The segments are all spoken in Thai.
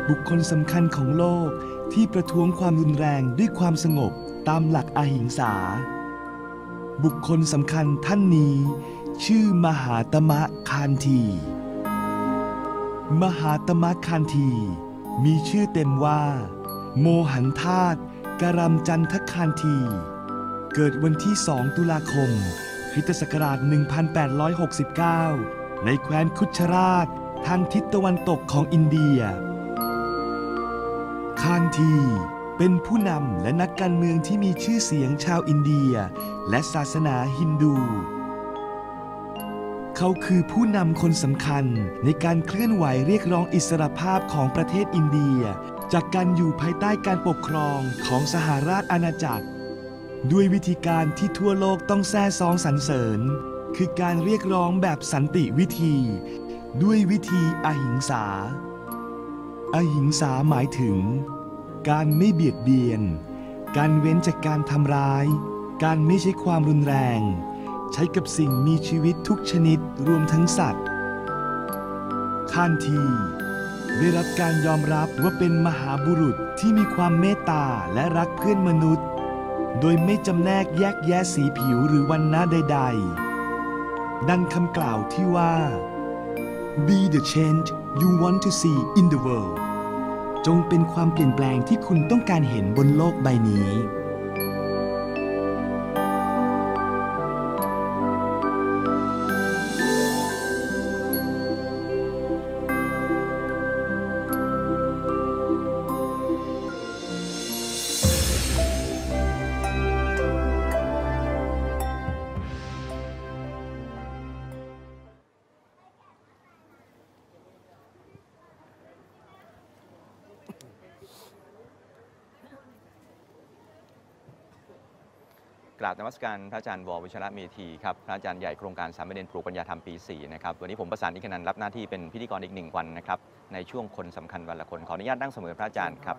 บุคคลสำคัญของโลกที่ประท้วงความรุนแรงด้วยความสงบตามหลักอหิงสาบุคคลสำคัญท่านนี้ชื่อมหาตมะคานธีมหาตมะคานธีมีชื่อเต็มว่าโมหันธาตุกรัมจันทคานธีเกิดวันที่ 2 ตุลาคมคริสตศักราช 1869 ในแคว้นคุชราชทางทิศตะวันตกของอินเดียคานธีเป็นผู้นำและนักการเมืองที่มีชื่อเสียงชาวอินเดียและศาสนาฮินดูเขาคือผู้นำคนสำคัญในการเคลื่อนไหวเรียกร้องอิสรภาพของประเทศอินเดียจากการอยู่ภายใต้การปกครองของสหราชอาณาจักรด้วยวิธีการที่ทั่วโลกต้องแซ่ซ้องสรรเสริญคือการเรียกร้องแบบสันติวิธีด้วยวิธีอหิงสาอหิงสาหมายถึงการไม่เบียดเบียนการเว้นจากการทำร้ายการไม่ใช้ความรุนแรงใช้กับสิ่งมีชีวิตทุกชนิดรวมทั้งสัตว์คานธีได้รับการยอมรับว่าเป็นมหาบุรุษที่มีความเมตตาและรักเพื่อนมนุษย์โดยไม่จำแนกแยกแยะสีผิวหรือวรรณะใดๆดังคำกล่าวที่ว่า Be the change you want to see in the world จงเป็นความเปลี่ยนแปลงที่คุณต้องการเห็นบนโลกใบนี้กราบนมัสการพระอาจารย์ว.วิชระเมธีครับพระอาจารย์ใหญ่โครงการสามเณรปลูกปัญญาธรรมปี 4นะครับวันนี้ผมประสานนิกนันท์รับหน้าที่เป็นพิธีกรอีก1 วันนะครับในช่วงคนสำคัญวันละคนขออนุญาตนั่งเสมอพระอาจารย์ครับ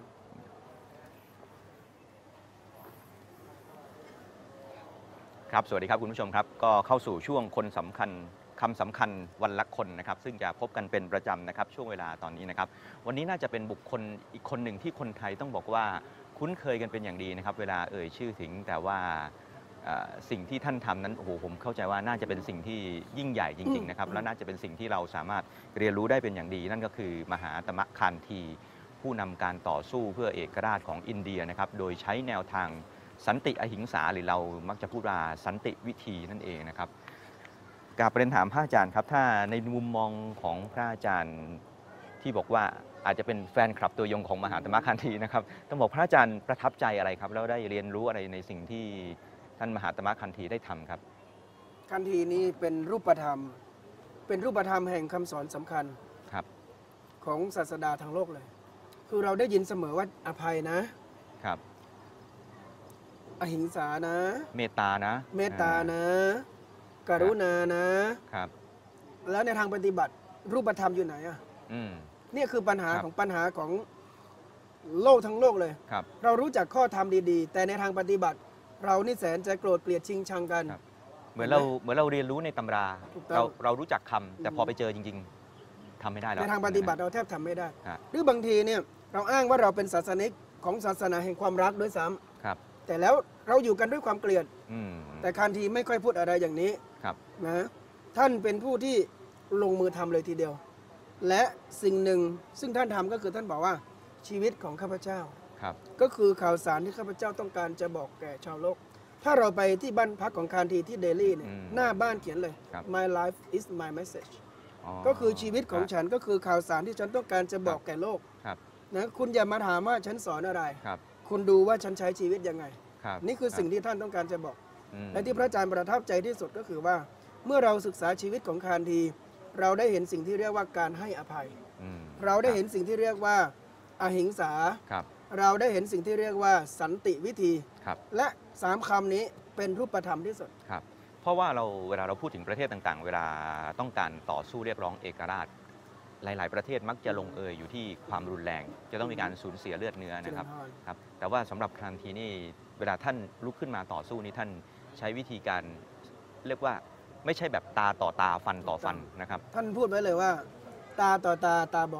ครับสวัสดีครับคุณผู้ชมครับก็เข้าสู่ช่วงคนสำคัญคำสำคัญวันละคนนะครับซึ่งจะพบกันเป็นประจำนะครับช่วงเวลาตอนนี้นะครับวันนี้น่าจะเป็นบุคคลอีกคนหนึ่งที่คนไทยต้องบอกว่าคุ้นเคยกันเป็นอย่างดีนะครับเวลาเอ่ยชื่อถึงแต่ว่าสิ่งที่ท่านทำนั้นโอ้โหผมเข้าใจว่าน่าจะเป็นสิ่งที่ยิ่งใหญ่จริงๆนะครับและน่าจะเป็นสิ่งที่เราสามารถเรียนรู้ได้เป็นอย่างดีนั่นก็คือมหาตมะคานธีผู้นำการต่อสู้เพื่อเอกราชของอินเดียนะครับโดยใช้แนวทางสันติอหิงสาหรือเรามักจะพูดว่าสันติวิธีนั่นเองนะครับกราบเรียนถามพระอาจารย์ครับถ้าในมุมมองของพระอาจารย์ที่บอกว่าอาจจะเป็นแฟนคลับตัวยงของมหาตมะคานธีนะครับต้องบอกพระอาจารย์ประทับใจอะไรครับแล้วได้เรียนรู้อะไรในสิ่งที่ท่านมหาตมะคานธีได้ทำครับคานธีนี้เป็นรูปธรรมแห่งคำสอนสำคัญครับของศาสดาทางโลกเลยคือเราได้ยินเสมอว่าอภัยนะครับอหิงสานะเมตตานะกรุณานะครับแล้วในทางปฏิบัติรูปธรรมอยู่ไหนอ่ะนี่คือปัญหาของโลกทั้งโลกเลยเรารู้จักข้อธรรมดีๆแต่ในทางปฏิบัติเรานี่แสนจะโกรธเกลียดชิงชังกันเหมือนเราเรียนรู้ในตำราเรารู้จักคำแต่พอไปเจอจริงๆทำไม่ได้แล้วในทางปฏิบัติเราแทบทำไม่ได้หรือบางทีเนี่ยเราอ้างว่าเราเป็นศาสนิกของศาสนาแห่งความรักด้วยซ้ำแต่แล้วเราอยู่กันด้วยความเกลียดแต่คานธีไม่ค่อยพูดอะไรอย่างนี้นะท่านเป็นผู้ที่ลงมือทำเลยทีเดียวและสิ่งหนึ่งซึ่งท่านทำก็คือท่านบอกว่าชีวิตของข้าพเจ้าก็คือข่าวสารที่ข้าพเจ้าต้องการจะบอกแก่ชาวโลกถ้าเราไปที่บ้านพักของคานธีที่เดลีเนี่ยหน้าบ้านเขียนเลย My life is my message ก็คือชีวิตของฉันก็คือข่าวสารที่ฉันต้องการจะบอกแก่โลกนะคุณอย่ามาถามว่าฉันสอนอะไรคุณดูว่าฉันใช้ชีวิตยังไงนี่คือสิ่งที่ท่านต้องการจะบอกและที่พระอาจารย์ประทับใจที่สุดก็คือว่าเมื่อเราศึกษาชีวิตของคานธีเราได้เห็นสิ่งที่เรียกว่าการให้อภัยเราได้เห็นสิ่งที่เรียกว่าอหิงสาเราได้เห็นสิ่งที่เรียกว่าสันติวิธีและ3 คำนี้เป็นรูปธรรมที่สุดเพราะว่าเวลาเราพูดถึงประเทศต่างๆเวลาต้องการต่อสู้เรียกร้องเอกราชหลายๆประเทศมักจะลงเอยอยู่ที่ความรุนแรงจะต้องมีการสูญเสียเลือดเนื้อนะครับแต่ว่าสำหรับคานธีนี่เวลาท่านลุกขึ้นมาต่อสู้นี่ท่านใช้วิธีการเรียกว่าไม่ใช่แบบตาต่อตาฟันต่อฟันนะครับท่านพูดไว้เลยว่าตาต่อตาบอด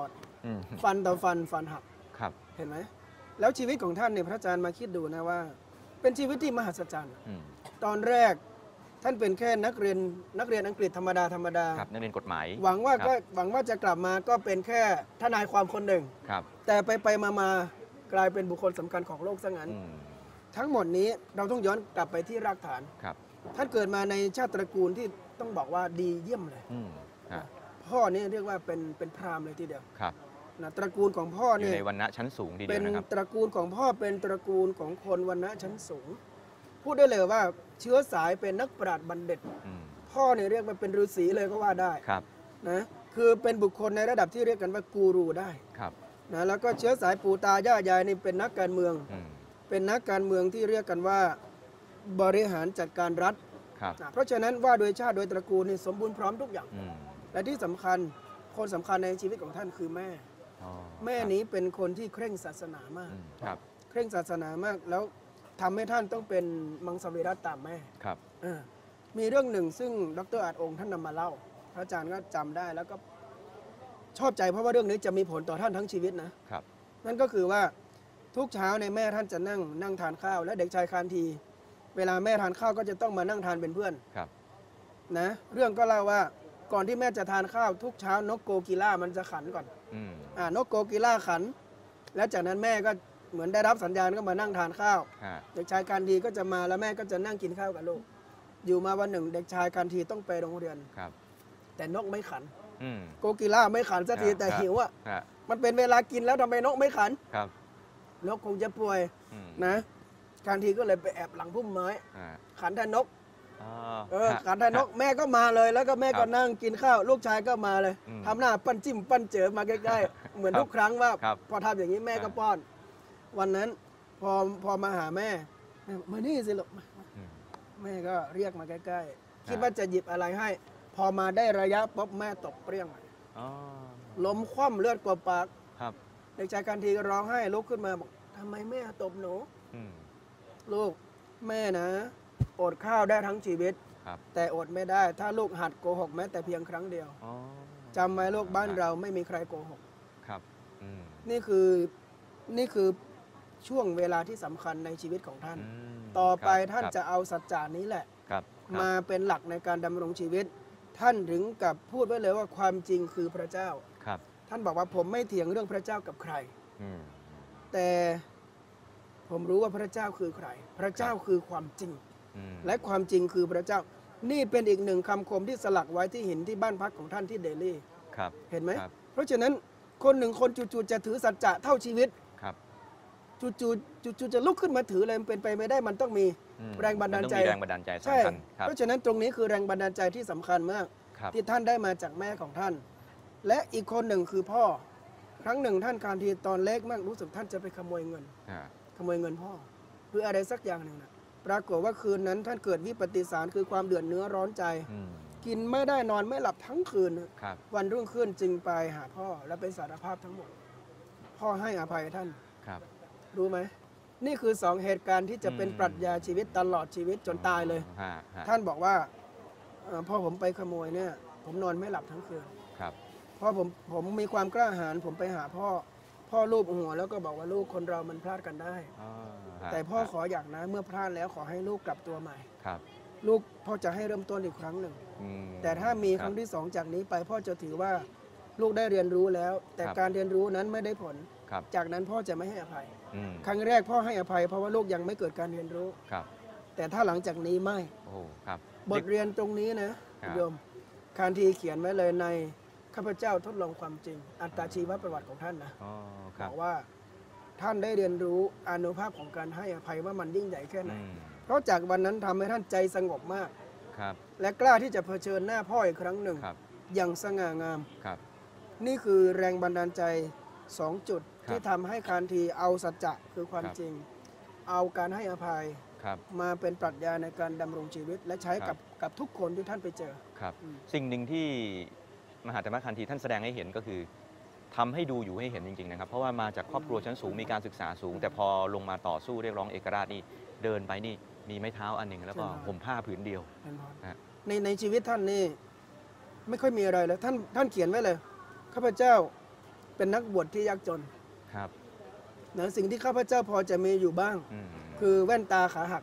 ฟันต่อฟันฟันหักครับเห็นไหมแล้วชีวิตของท่านเนี่ยพระอาจารย์มาคิดดูนะว่า เป็นชีวิตที่มหัศจรรย์ตอนแรกท่านเป็นแค่นักเรียนอังกฤษธรรมดาครับนักเรียนกฎหมายหวังว่าจะกลับมาก็เป็นแค่ทนายความคนหนึ่งครับแต่ไปมากลายเป็นบุคคลสำคัญของโลกซะงั้นทั้งหมดนี้เราต้องย้อนกลับไปที่รากฐานครับท่านเกิดมาในชาติตระกูลที่ต้องบอกว่าดีเยี่ยมเลยพ่อนี่เรียกว่าเป็นพราหมณ์เลยทีเดียวครับนะตระกูลของพ่อเนี่ยอยู่ในวรรณะชั้นสูงทีเดียวนะครับเป็นตระกูลของพ่อเป็นตระกูลของคนวรรณะชั้นสูงพูดได้เลยว่าเชื้อสายเป็นนักปราชญ์บัณฑิตพ่อเนี่ยเรียกว่าเป็นฤาษีเลยก็ว่าได้นะคือเป็นบุคคลในระดับที่เรียกกันว่ากูรูได้นะแล้วก็เชื้อสายปู่ตาย่ายายนี่เป็นนักการเมืองเป็นนักการเมืองที่เรียกกันว่าบริหารจัดการรัฐเพราะฉะนั้นว่าโดยชาติโดยตระกูลนี่สมบูรณ์พร้อมทุกอย่างและที่สำคัญคนสำคัญในชีวิตของท่านคือแม่แม่นี้เป็นคนที่เคร่งศาสนามากเคร่งศาสนามากแล้วทำให้ท่านต้องเป็นมังสวิรัติตามแม่มีเรื่องหนึ่งซึ่งดร.อาจองค์ท่านนำมาเล่าพระอาจารย์ก็จำได้แล้วก็ชอบใจเพราะว่าเรื่องนี้จะมีผลต่อท่านทั้งชีวิตนะนั่นก็คือว่าทุกเช้าในแม่ท่านจะนั่งทานข้าวและเด็กชายคานทีเวลาแม่ทานข้าวก็จะต้องมานั่งทานเป็นเพื่อนนะเรื่องก็เล่าว่าก่อนที่แม่จะทานข้าวทุกเช้านกโกกีล่ามันจะขันก่อนนกโกกีล่าขันแล้วจากนั้นแม่ก็เหมือนได้รับสัญญาณก็มานั่งทานข้าวเด็กชายการทีก็จะมาแล้วแม่ก็จะนั่งกินข้าวกับลูกอยู่มาวันหนึ่งเด็กชายการทีต้องไปโรงเรียนแต่นกไม่ขันโกกีล่าไม่ขันสักทีแต่หิวอ่ะมันเป็นเวลากินแล้วทำไมนกไม่ขันนกคงจะป่วยนะการทีก็เลยไปแอบหลังพุ่มไม้ขันแทนนกขันแทนนกแม่ก็มาเลยแล้วก็แม่ก็นั่งกินข้าวลูกชายก็มาเลยทำหน้าปั้นจิ้มปั้นเจอมาใกล้ๆเหมือนทุกครั้งว่าพอทำอย่างนี้แม่ก็ป้อนวันนั้นพอมาหาแม่มานี่สิลูกแม่ก็เรียกมาใกล้ๆคิดว่าจะหยิบอะไรให้พอมาได้ระยะปุ๊บแม่ตกเปรี้ยงล้มคว่ำเลือดกบปากเด็กชายการทีก็ร้องไห้ลุกขึ้นมาบอกทำไมแม่ตบหนูลูกแม่นะอดข้าวได้ทั้งชีวิตแต่อดไม่ได้ถ้าลูกหัดโกหกแม้แต่เพียงครั้งเดียวจำไว้ลูกบ้านเราไม่มีใครโกหกนี่คือช่วงเวลาที่สำคัญในชีวิตของท่านต่อไปท่านจะเอาสัจจานี้แหละมาเป็นหลักในการดำรงชีวิตท่านถึงกับพูดไว้เลยว่าความจริงคือพระเจ้าท่านบอกว่าผมไม่เถียงเรื่องพระเจ้ากับใครแต่ผมรู้ว่าพระเจ้าคือใครพระเจ้าคือความจริงและความจริงคือพระเจ้านี่เป็นอีกหนึ่งคำคมที่สลักไว้ที่หินที่บ้านพักของท่านที่เดลีเห็นไหมเพราะฉะนั้นคนหนึ่งคนจู่ๆจะถือสัจจะเท่าชีวิตจู่ๆจะลุกขึ้นมาถืออะไรมันเป็นไปไม่ได้มันต้องมีแรงบันดาลใจใช่เพราะฉะนั้นตรงนี้คือแรงบันดาลใจที่สำคัญมากที่ท่านได้มาจากแม่ของท่านและอีกคนหนึ่งคือพ่อครั้งหนึ่งท่านการทีตอนเล็กมากรู้สึกท่านจะไปขโมยเงินพ่อเพื่ออะไรสักอย่างหนึ่งนะปรากฏว่าคืนนั้นท่านเกิดวิปฏิสารคือความเดือดเนื้อร้อนใจกินไม่ได้นอนไม่หลับทั้งคืนวันรุ่งขึ้นจึงไปหาพ่อและไปสารภาพทั้งหมดพ่อให้อภัยท่านรู้ไหมนี่คือ2เหตุการณ์ที่จะเป็นปรัชญาชีวิตตลอดชีวิตจนตายเลยท่านบอกว่าพอผมไปขโมยเนี่ยผมนอนไม่หลับทั้งคืนพอผมมีความกล้าหาญผมไปหาพ่อลูบหัวแล้วก็บอกว่าลูกคนเรามันพลาดกันได้แต่พ่อขออย่างนะเมื่อพลาดแล้วขอให้ลูกกลับตัวใหม่ลูกพ่อจะให้เริ่มต้นอีกครั้งหนึ่งแต่ถ้ามีครั้งที่2จากนี้ไปพ่อจะถือว่าลูกได้เรียนรู้แล้วแต่การเรียนรู้นั้นไม่ได้ผลจากนั้นพ่อจะไม่ให้อภัยครั้งแรกพ่อให้อภัยเพราะว่าลูกยังไม่เกิดการเรียนรู้แต่ถ้าหลังจากนี้ไม่บทเรียนตรงนี้นะโยมคานทีเขียนไว้เลยในข้าพเจ้าทดลองความจริงอัตชีวประวัติของท่านนะบอกว่าท่านได้เรียนรู้อานุภาพของการให้อภัยว่ามันยิ่งใหญ่แค่ไหนเพราะจากวันนั้นทำให้ท่านใจสงบมากและกล้าที่จะเผชิญหน้าพ่ออีกครั้งหนึ่งอย่างสง่างามนี่คือแรงบันดาลใจ2 จุดที่ทำให้คานทีเอาสัจจะคือความจริงเอาการให้อภัยมาเป็นปรัชญาในการดำรงชีวิตและใช้กับทุกคนที่ท่านไปเจอสิ่งหนึ่งที่มหาธรรมคันธีท่านแสดงให้เห็นก็คือทำให้ดูอยู่ให้เห็นจริงๆนะครับเพราะว่ามาจากครอบครัวชั้นสูงมีการศึกษาสูงแต่พอลงมาต่อสู้เรียกร้องเอกราชนี่เดินไปนี่มีไม้เท้าอันหนึ่งแล้วก็ห่มผ้าผืนเดียวในชีวิตท่านนี่ไม่ค่อยมีอะไรเลยท่านเขียนไว้เลยข้าพเจ้าเป็นนักบวชที่ยากจนครับนะสิ่งที่ข้าพเจ้าพอจะมีอยู่บ้างอืมคือแว่นตาขาหัก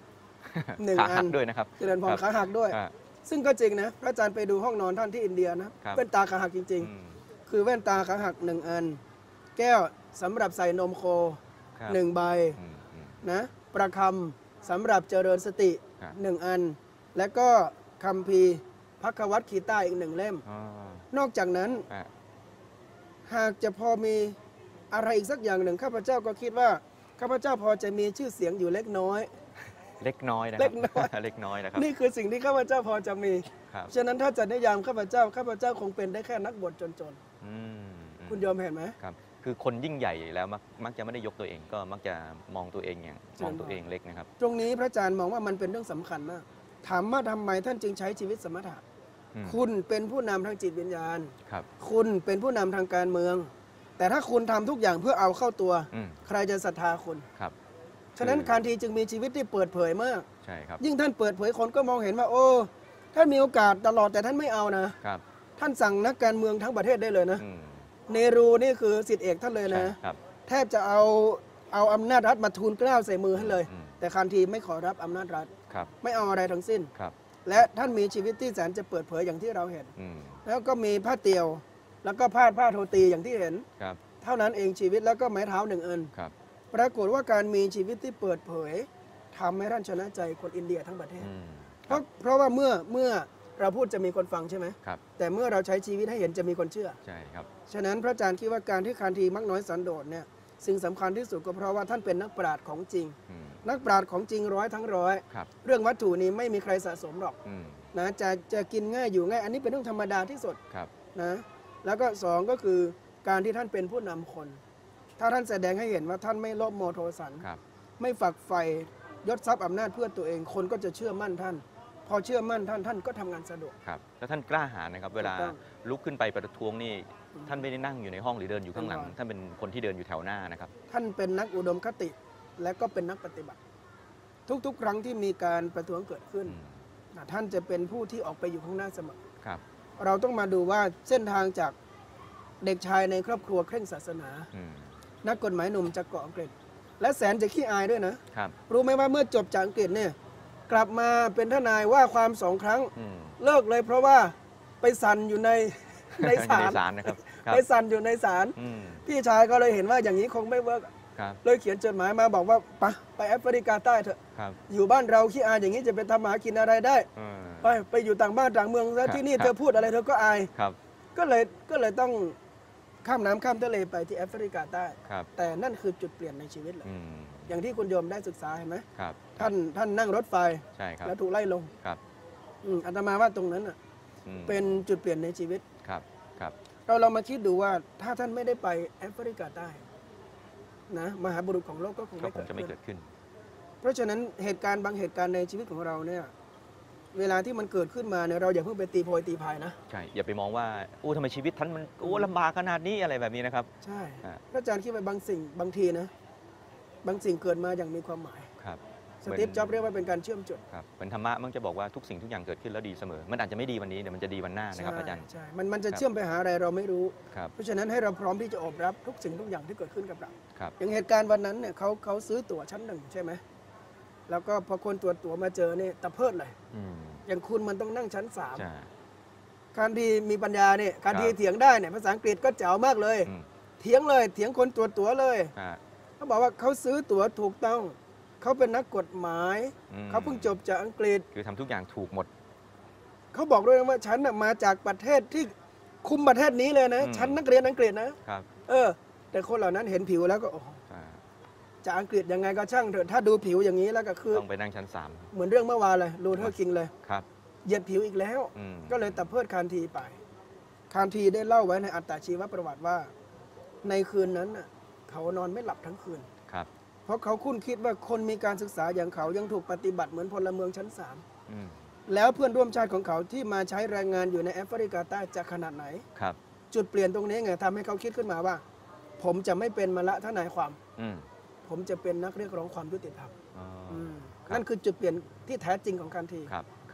1 ขาอัหักนด้วยนะครับเจริญพรขาหักด้วยอ่าซึ่งก็จริงนะพระอาจารย์ไปดูห้องนอนท่านที่อินเดียนะครับ แว่นตาขาหักจริงอืมๆ คือแว่นตาขาหัก1 อัน แก้วสำหรับใส่นมโคครับ 1 ใบอืมอืมนะประคำสำหรับเจริญสติครับ 1 อัน และก็คัมภีร์พักวัตคีต้าอีก1 เล่มอ๋อนอกจากนั้นอ่ะหากจะพอมีอะไรอีกสักอย่างหนึ่งข้าพเจ้าก็คิดว่าข้าพเจ้าพอจะมีชื่อเสียงอยู่เล็กน้อยเล็กน้อยนะคเล็รับกน้อยเล็กน้อยนะครับนี่คือสิ่งที่ข้าพเจ้าพอจะมีครับฉะนั้นถ้าจะนิยามข้าพเจ้าคงเป็นได้แค่นักบวชจนอืมๆ คุณยอมเห็นไหมครับ คือคนยิ่งใหญ่แล้วมักจะไม่ได้ยกตัวเอง ก็มักจะมองตัวเองอย่างใช่มองตัวเองเล็กนะครับตรงนี้พระอาจารย์มองว่ามันเป็นเรื่องสำคัญมาก ถามว่าทำไมท่านจึงใช้ชีวิตสมถะอืมคุณเป็นผู้นำทางจิตวิญญาณครับคุณเป็นผู้นำทางการเมือง แต่ถ้าคุณทำทุกอย่างเพื่อเอาเข้าตัวอืมใครจะศรัทธาคุณครับฉะนั้นการทีจึงมีชีวิตที่เปิดเผยมากใช่ครับยิ่งท่านเปิดเผยคนก็มองเห็นว่า โอ้ท่านมีโอกาสตลอดแต่ท่านไม่เอานะครับท่านสั่งนักการเมืองทั้งประเทศได้เลยนะอืมเนรูนี่คือศิษย์เอกท่านเลยใช่นะครับแทบจะเอาอำนาจรัฐมาทูลเกล้าใส่มือให้เลยอืมแต่คันทีไม่ขอรับอำนาจรัฐครับไม่เอาอะไรทั้งสิ้นครับและท่านมีชีวิตที่แสนจะเปิดเผยอย่างที่เราเห็นอืมแล้วก็มีผ้าเตียว แล้วก็ผ้าโทตีอย่างที่เห็นครับเท่านั้นเองชีวิตแล้วก็ไม้เท้า1 อันครับปรากฏว่าการมีชีวิตที่เปิดเผยทำให้ท่านชนะใจคนอินเดียทั้งประเทศอืมเพราะว่าเมื่อเราพูดจะมีคนฟังใช่ไหมครับแต่เมื่อเราใช้ชีวิตให้เห็นจะมีคนเชื่อใช่ครับฉะนั้นพระอาจารย์คิดว่าการที่คานทีมักน้อยสันโดษเนี่ยสิ่งสำคัญที่สุดก็เพราะว่าท่านเป็นนักปราชญ์ของจริงอืมนักปราชญ์ของจริงร้อยทั้งร้อยครับเรื่องวัตถุนี้ไม่มีใครสะสมหรอกอืมนะจะกินง่ายอยู่ง่ายอันนี้เป็นเรื่องธรรมดาที่สุดครับนะแล้วก็สองก็คือการที่ท่านเป็นผู้นำคน ถ้าท่านแสดงให้เห็นว่าท่านไม่โลภโมโทสันครับไม่ฝักใฝ่ยศทรัพย์อำนาจเพื่อตัวเองคนก็จะเชื่อมั่นท่าน พอเชื่อมั่นท่านก็ทำงานสะดวกครับ แล้วท่านกล้าหาญนะครับ เวลาถูกต้องลุกขึ้นไปประท้วงนี่ ท่านไม่ได้นั่งอยู่ในห้องหรือเดินอยู่ข้างหลังแน่นอนท่านเป็นคนที่เดินอยู่แถวหน้านะครับท่านเป็นนักอุดมคติและก็เป็นนักปฏิบัติ ทุกๆ ครั้งที่มีการประท้วงเกิดขึ้นอืมท่านจะเป็นผู้ที่ออกไปอยู่ข้างหน้าเสมอครับเราต้องมาดูว่าเส้นทางจากเด็กชายในครอบครัวเคร่งศาสนาอืมนักกฎหมายหนุ่มจากเกาะอังกฤษ และแสนจะขี้อายด้วยนะครับรู้ไหมว่าเมื่อจบจากอังกฤษเนี่ยกลับมาเป็นทนายว่าความ2 ครั้งอืมเลิกเลยเพราะว่าไปสั่นอยู่ใน ในศาในลศาลนะครับ ครับไปสั่นอยู่ในศาลอืมพี่ชายก็เลยเห็นว่าอย่างนี้คงไม่เวิร์กครับเลยเขียนจดหมายมาบอกว่าไปแอฟริกาใต้เถอะครับอยู่บ้านเราขี้อายอย่างนี้จะไปทำหากินอะไรได้เออไปอยู่ต่างบ้านต่างเมืองแล้วที่นี่ครับเธอพูดอะไรเธอก็อายครับก็เลยต้องข้ามน้ำข้ามทะเลไปที่แอฟริกาใต้ครับแต่นั่นคือจุดเปลี่ยนในชีวิตเลยอืมอย่างที่คุณโยมได้ศึกษาเห็นไหมครับท่านนั่งรถไฟใช่ครับแล้วถูกไล่ลงครับอาตมาว่าตรงนั้นน่ะอืมเป็นจุดเปลี่ยนในชีวิตครับ ครับเรามาคิดดูว่าถ้าท่านไม่ได้ไปแอฟริกาใต้นะมหาบุรุษของโลกก็คงก็ไม่คเกิงดจะไม่ขึ้นเกิดขึ้นเพราะฉะนั้นเหตุการณ์บางเหตุการณ์ในชีวิตของเราเนี่ยเวลาที่มันเกิดขึ้นมาเนี่ยเราอย่าเพิ่งไปตีโพยตีพายนะใช่ อย่าไปมองว่าโอ้ทำไมชีวิตท่านมันโอ้ลำบากขนาดนี้อะไรแบบนี้นะครับใช่อ่าพระอาจารย์คิดว่าบางสิ่งบางทีนะบางสิ่งเกิดมาอย่างมีความหมายครับสตีฟจ็อบส์เรียกว่าเป็นการเชื่อมจุดครับเหมือนธรรมะมันจะบอกว่าทุกสิ่งทุกอย่างเกิดขึ้นแล้วดีเสมอ มันอาจจะไม่ดีวันนี้เดี๋ยวมันจะดีวันหน้านะครับอาจารย์ใช่มันจะครับเชื่อมไปหาอะไรเราไม่รู้ครับเพราะฉะนั้นให้เราพร้อมที่จะอบรับทุกสิ่งทุกอย่างที่เกิดขึ้นกับเราครับอย่างเหตุการณ์วันนั้นเนี่ยเขาซื้อตั๋วชั้น 1ใช่ไหมแล้วก็พอคนตรวจตั๋วมาเจอเนี่ยตะเพิดเลยอืมอย่างคุณมันต้องนั่งชั้นใช่ 3การที่มีปัญญาเนี่ยการที่ครับเถียงได้เนี่ยภาษาอังกฤษก็แจ๋วมากเลยอืมเถียงเลยเถียงคนตรวจตั๋วเลยอ่าเขาบอกว่าเขาซื้อตั๋วถูกต้องเขาเป็นนักกฎหมายอืมเขาเพิ่งจบจากอังกฤษคือทำทุกอย่างถูกหมดเขาบอกด้วยนะว่าฉันน่ะมาจากประเทศที่คุมประเทศนี้เลยนะอืมฉันนักเรียนอังกฤษนะครับ แต่คนเหล่านั้นเห็นผิวแล้วก็โอ้โหอ่าจากอังกฤษยังไงก็ช่างเถอะถ้าดูผิวอย่างนี้แล้วก็คือต้องไปนั่งชั้นเหมือนเรื่องเมื่อวานเลยลูเทอร์คิงเลย 3ครับเหยียดผิวอีกแล้วอืมก็เลยตะเพิดคานทีไปคานทีได้เล่าไว้ในอัตตชีวประวัติว่า ในคืนนั้นน่ะเขานอนไม่หลับทั้งคืนครับเพราะเขาคุ้นคิดว่าคนมีการศึกษาอย่างเขายังถูกปฏิบัติเหมือนพลเมืองชั้นอืม 3 แล้วเพื่อนร่วมชาติของเขาที่มาใช้แรงงานอยู่ในแอฟริกาใต้จะขนาดไหนครับจุดเปลี่ยนตรงนี้ไงทำให้เขาคิดขึ้นมาว่า ผมจะไม่เป็นมาละทนายความอืมผมจะเป็นนักเรียกร้องความยุติธรรมอ๋ออืมครับนั่นคือจุดเปลี่ยนที่แท้จริงของการทีครับ ครับ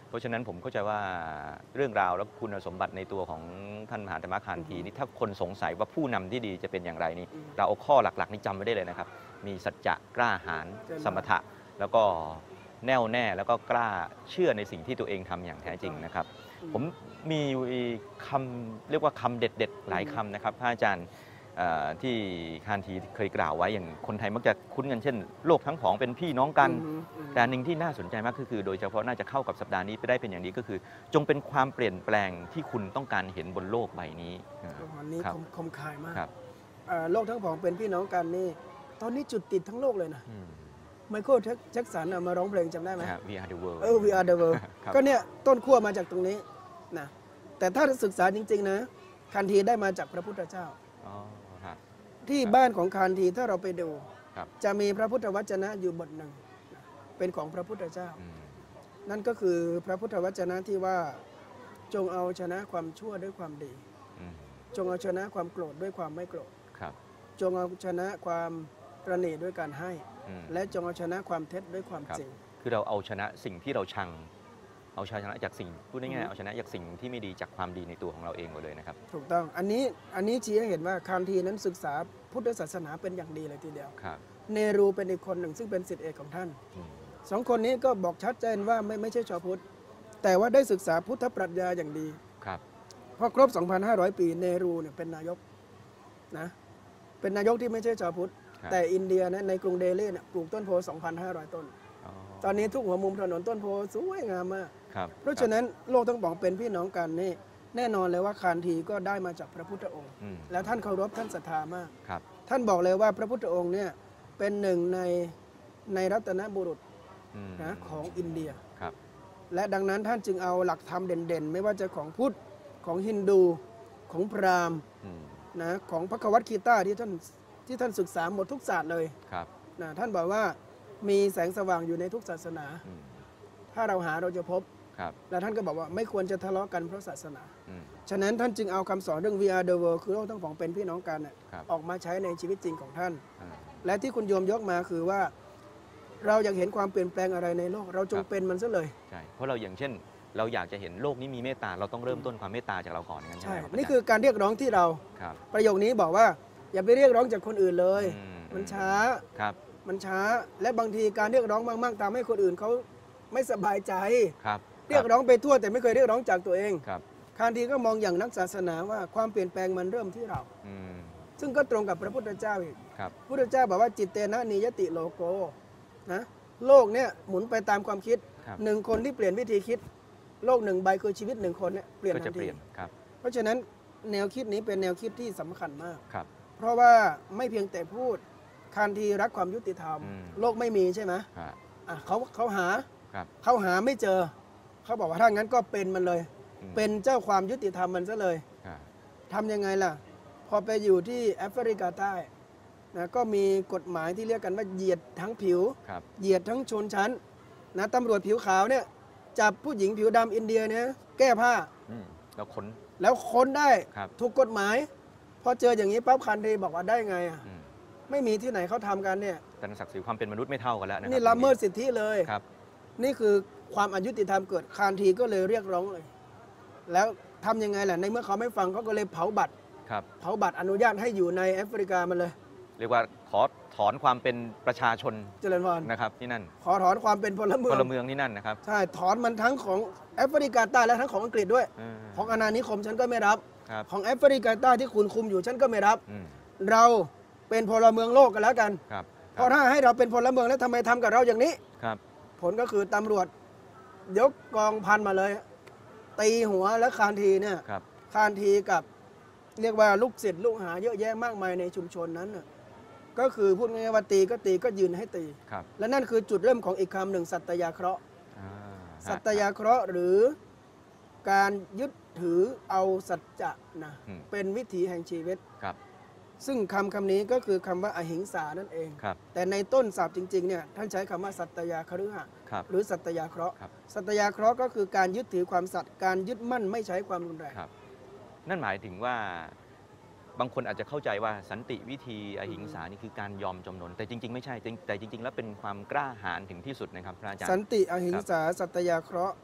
เพราะฉะนั้นผมเข้าใจว่าเรื่องราวและคุณสมบัติในตัวของท่านมหาธรรมคานธีนี่ถ้าคนสงสัยว่าผู้นำที่ดีจะเป็นอย่างไรนี่เราเอาข้อหลักๆนี่จำไว้ได้เลยนะครับมีสัจจะกล้าหาญสมถะแล้วก็แน่วแน่แล้วก็กล้าเชื่อในสิ่งที่ตัวเองทำอย่างแท้จริงนะครับผมมีคำเรียกว่าคำเด็ดๆหลายคำนะครับพระอาจารย์ที่คานธีเคยกล่าวไว้อย่างคนไทยมักจะคุ้นกันเช่นโลกทั้งผองเป็นพี่น้องกันแต่หนึ่งที่น่าสนใจมากก็คือโดยเฉพาะน่าจะเข้ากับสัปดาห์นี้ไปได้เป็นอย่างนี้ก็คือจงเป็นความเปลี่ยนแปลงที่คุณต้องการเห็นบนโลกใบนี้อันนี้คมคายมากโลกทั้งผองเป็นพี่น้องกันนี่ตอนนี้จุดติดทั้งโลกเลยนะไมเคิลแจ็คสันมาร้องเพลงจำได้ไหม We Are the World We Are the World ก็เนี่ยต้นขั้วมาจากตรงนี้นะแต่ถ้าศึกษาจริงๆนะคานธีได้มาจากพระพุทธเจ้าที่บ้านของคานธีถ้าเราไปดูจะมีพระพุทธวจนะอยู่บทหนึ่งเป็นของพระพุทธเจ้านั่นก็คือพระพุทธวจนะที่ว่าจงเอาชนะความชั่วด้วยความดีจงเอาชนะความโกรธด้วยความไม่โกรธจงเอาชนะความประณีตด้วยการให้และจงเอาชนะความเท็จด้วยความจริงคือเราเอาชนะสิ่งที่เราชังเอาชนะจากสิ่งพูดง่ายๆเอาชนะจากสิ่งที่ไม่ดีจากความดีในตัวของเราเองหมดเลยนะครับถูกต้องอันนี้ชี้ให้เห็นว่าคานธีนั้นศึกษาพุทธศาสนาเป็นอย่างดีเลยทีเดียวเนรูเป็นอีกคนหนึ่งซึ่งเป็นศิษย์เอกของท่านสองคนนี้ก็บอกชัดเจนว่าไม่ใช่ชาวพุทธแต่ว่าได้ศึกษาพุทธปรัชญาอย่างดีพอครบ 2,500 ปีเนรูเนี่ยเป็นนายกนะเป็นนายกที่ไม่ใช่ชาวพุทธแต่อินเดียนะในกรุงเดลีเนี่ยปลูกต้นโพ 2,500 ต้นตอนนี้ทุกหัวมุมถนนต้นโพสวยงามมากเพราะฉะนั้นโลกทั้งสองเป็นพี่น้องกันนี่แน่นอนเลยว่าคานธีก็ได้มาจากพระพุทธองค์แล้วท่านเคารพท่านศรัทธามากท่านบอกเลยว่าพระพุทธองค์เนี่ยเป็นหนึ่งในรัตนบุรุษนะของอินเดียและดังนั้นท่านจึงเอาหลักธรรมเด่นๆไม่ว่าจะของพุทธของฮินดูของพราหมณ์นะของพระคัมภีร์ที่ท่านศึกษาหมดทุกศาสตร์เลยนะท่านบอกว่ามีแสงสว่างอยู่ในทุกศาสนาถ้าเราหาเราจะพบและท่านก็บอกว่าไม่ควรจะทะเลาะกันเพราะศาสนาฉะนั้นท่านจึงเอาคำสอนเรื่อง We Are the World คือโลกทั้งสองเป็นพี่น้องกันออกมาใช้ในชีวิตจริงของท่านและที่คุณโยมยกมาคือว่าเราอยากเห็นความเปลี่ยนแปลงอะไรในโลกเราจงเป็นมันซะเลยใช่เพราะเราอย่างเช่นเราอยากจะเห็นโลกนี้มีเมตตาเราต้องเริ่มต้นความเมตตาจากเราก่อนใช่นี่คือการเรียกร้องที่เราประโยคนี้บอกว่าอย่าไปเรียกร้องจากคนอื่นเลยมันช้ามันช้าและบางทีการเรียกร้องมากๆทำให้คนอื่นเขาไม่สบายใจเรียกร้องไปทั่วแต่ไม่เคยเรียกร้องจากตัวเองคานธีก็มองอย่างนักศาสนาว่าความเปลี่ยนแปลงมันเริ่มที่เราซึ่งก็ตรงกับพระพุทธเจ้าอีกพระพุทธเจ้าบอกว่าจิตเตนะนิยติโลโกนะโลกเนี่ยหมุนไปตามความคิดหนึ่งคนที่เปลี่ยนวิธีคิดโลกหนึ่งใบคือชีวิตหนึ่งคนเนี่ยเปลี่ยนทันทีเพราะฉะนั้นแนวคิดนี้เป็นแนวคิดที่สำคัญมากเพราะว่าไม่เพียงแต่พูดคานธีรักความยุติธรรมโลกไม่มีใช่ไหมเขาหาไม่เจอเขาบอกว่าถ้างั้นก็เป็นมันเลยเป็นเจ้าความยุติธรรมมันซะเลยทำยังไงล่ะพอไปอยู่ที่แอฟริกาใต้นะก็มีกฎหมายที่เรียกกันว่าเหยียดทั้งผิวเหยียดทั้งชนชั้นนะตำรวจผิวขาวเนี่ยจับผู้หญิงผิวดำอินเดียเนี่ยแก้ผ้าแล้วค้นได้ถูกกฎหมายพอเจออย่างนี้ปั๊บคานธีบอกว่าได้ไงอ่ะไม่มีที่ไหนเขาทำกันเนี่ยแต่ศักดิ์ศรีความเป็นมนุษย์ไม่เท่ากันแล้วนี่ละเมิดสิทธิเลยนี่คือความอายุติธรรมเกิดคานธีก็เลยเรียกร้องเลยแล้วทำยังไงล่ะในเมื่อเขาไม่ฟังเขาก็เลยเผาบัตรอนุญาตให้อยู่ในแอฟริกามันเลยเรียกว่าขอถอนความเป็นประชาชนเจริญพรนะครับที่นั่นขอถอนความเป็นพลเมืองที่นั่นนะครับใช่ถอนมันทั้งของแอฟริกาใต้และทั้งของอังกฤษด้วยของอาณานิคมฉันก็ไม่รับของแอฟริกาใต้ที่คุณคุมอยู่ฉันก็ไม่รับเราเป็นพลเมืองโลกกันแล้วกันเพราะถ้าให้เราเป็นพลเมืองแล้วทำไมทำกับเราอย่างนี้ผลก็คือตำรวจยกกองพันมาเลยตีหัวและคานธีเนี่ยคานธีกับเรียกว่าลูกศิษย์ลูกหาเยอะแยะมากมายในชุมชนนั้นก็คือพูดง่ายๆว่าตีก็ยืนให้ตีและนั่นคือจุดเริ่มของอีกคำหนึ่งสัตยาเคราะห์สัตยาเคราะห์หรือการยึดถือเอาสัจจะนะเป็นวิถีแห่งชีวิตซึ่งคำนี้ก็คือคำว่าอหิงสานั่นเองแต่ในต้นศัพท์จริงๆเนี่ยท่านใช้คำว่าสัตยาคฤหะหรือสัตยาเคราะห์สัตยาเคราะห์ก็คือการยึดถือความสัตย์การยึดมั่นไม่ใช้ความรุนแรงนั่นหมายถึงว่าบางคนอาจจะเข้าใจว่าสันติวิธีอหิงสานี่คือการยอมจำนนแต่จริงๆไม่ใช่แต่จริงๆแล้วเป็นความกล้าหาญถึงที่สุดนะครับพระอาจารย์สันติอหิงสาสัตยาเคราะห์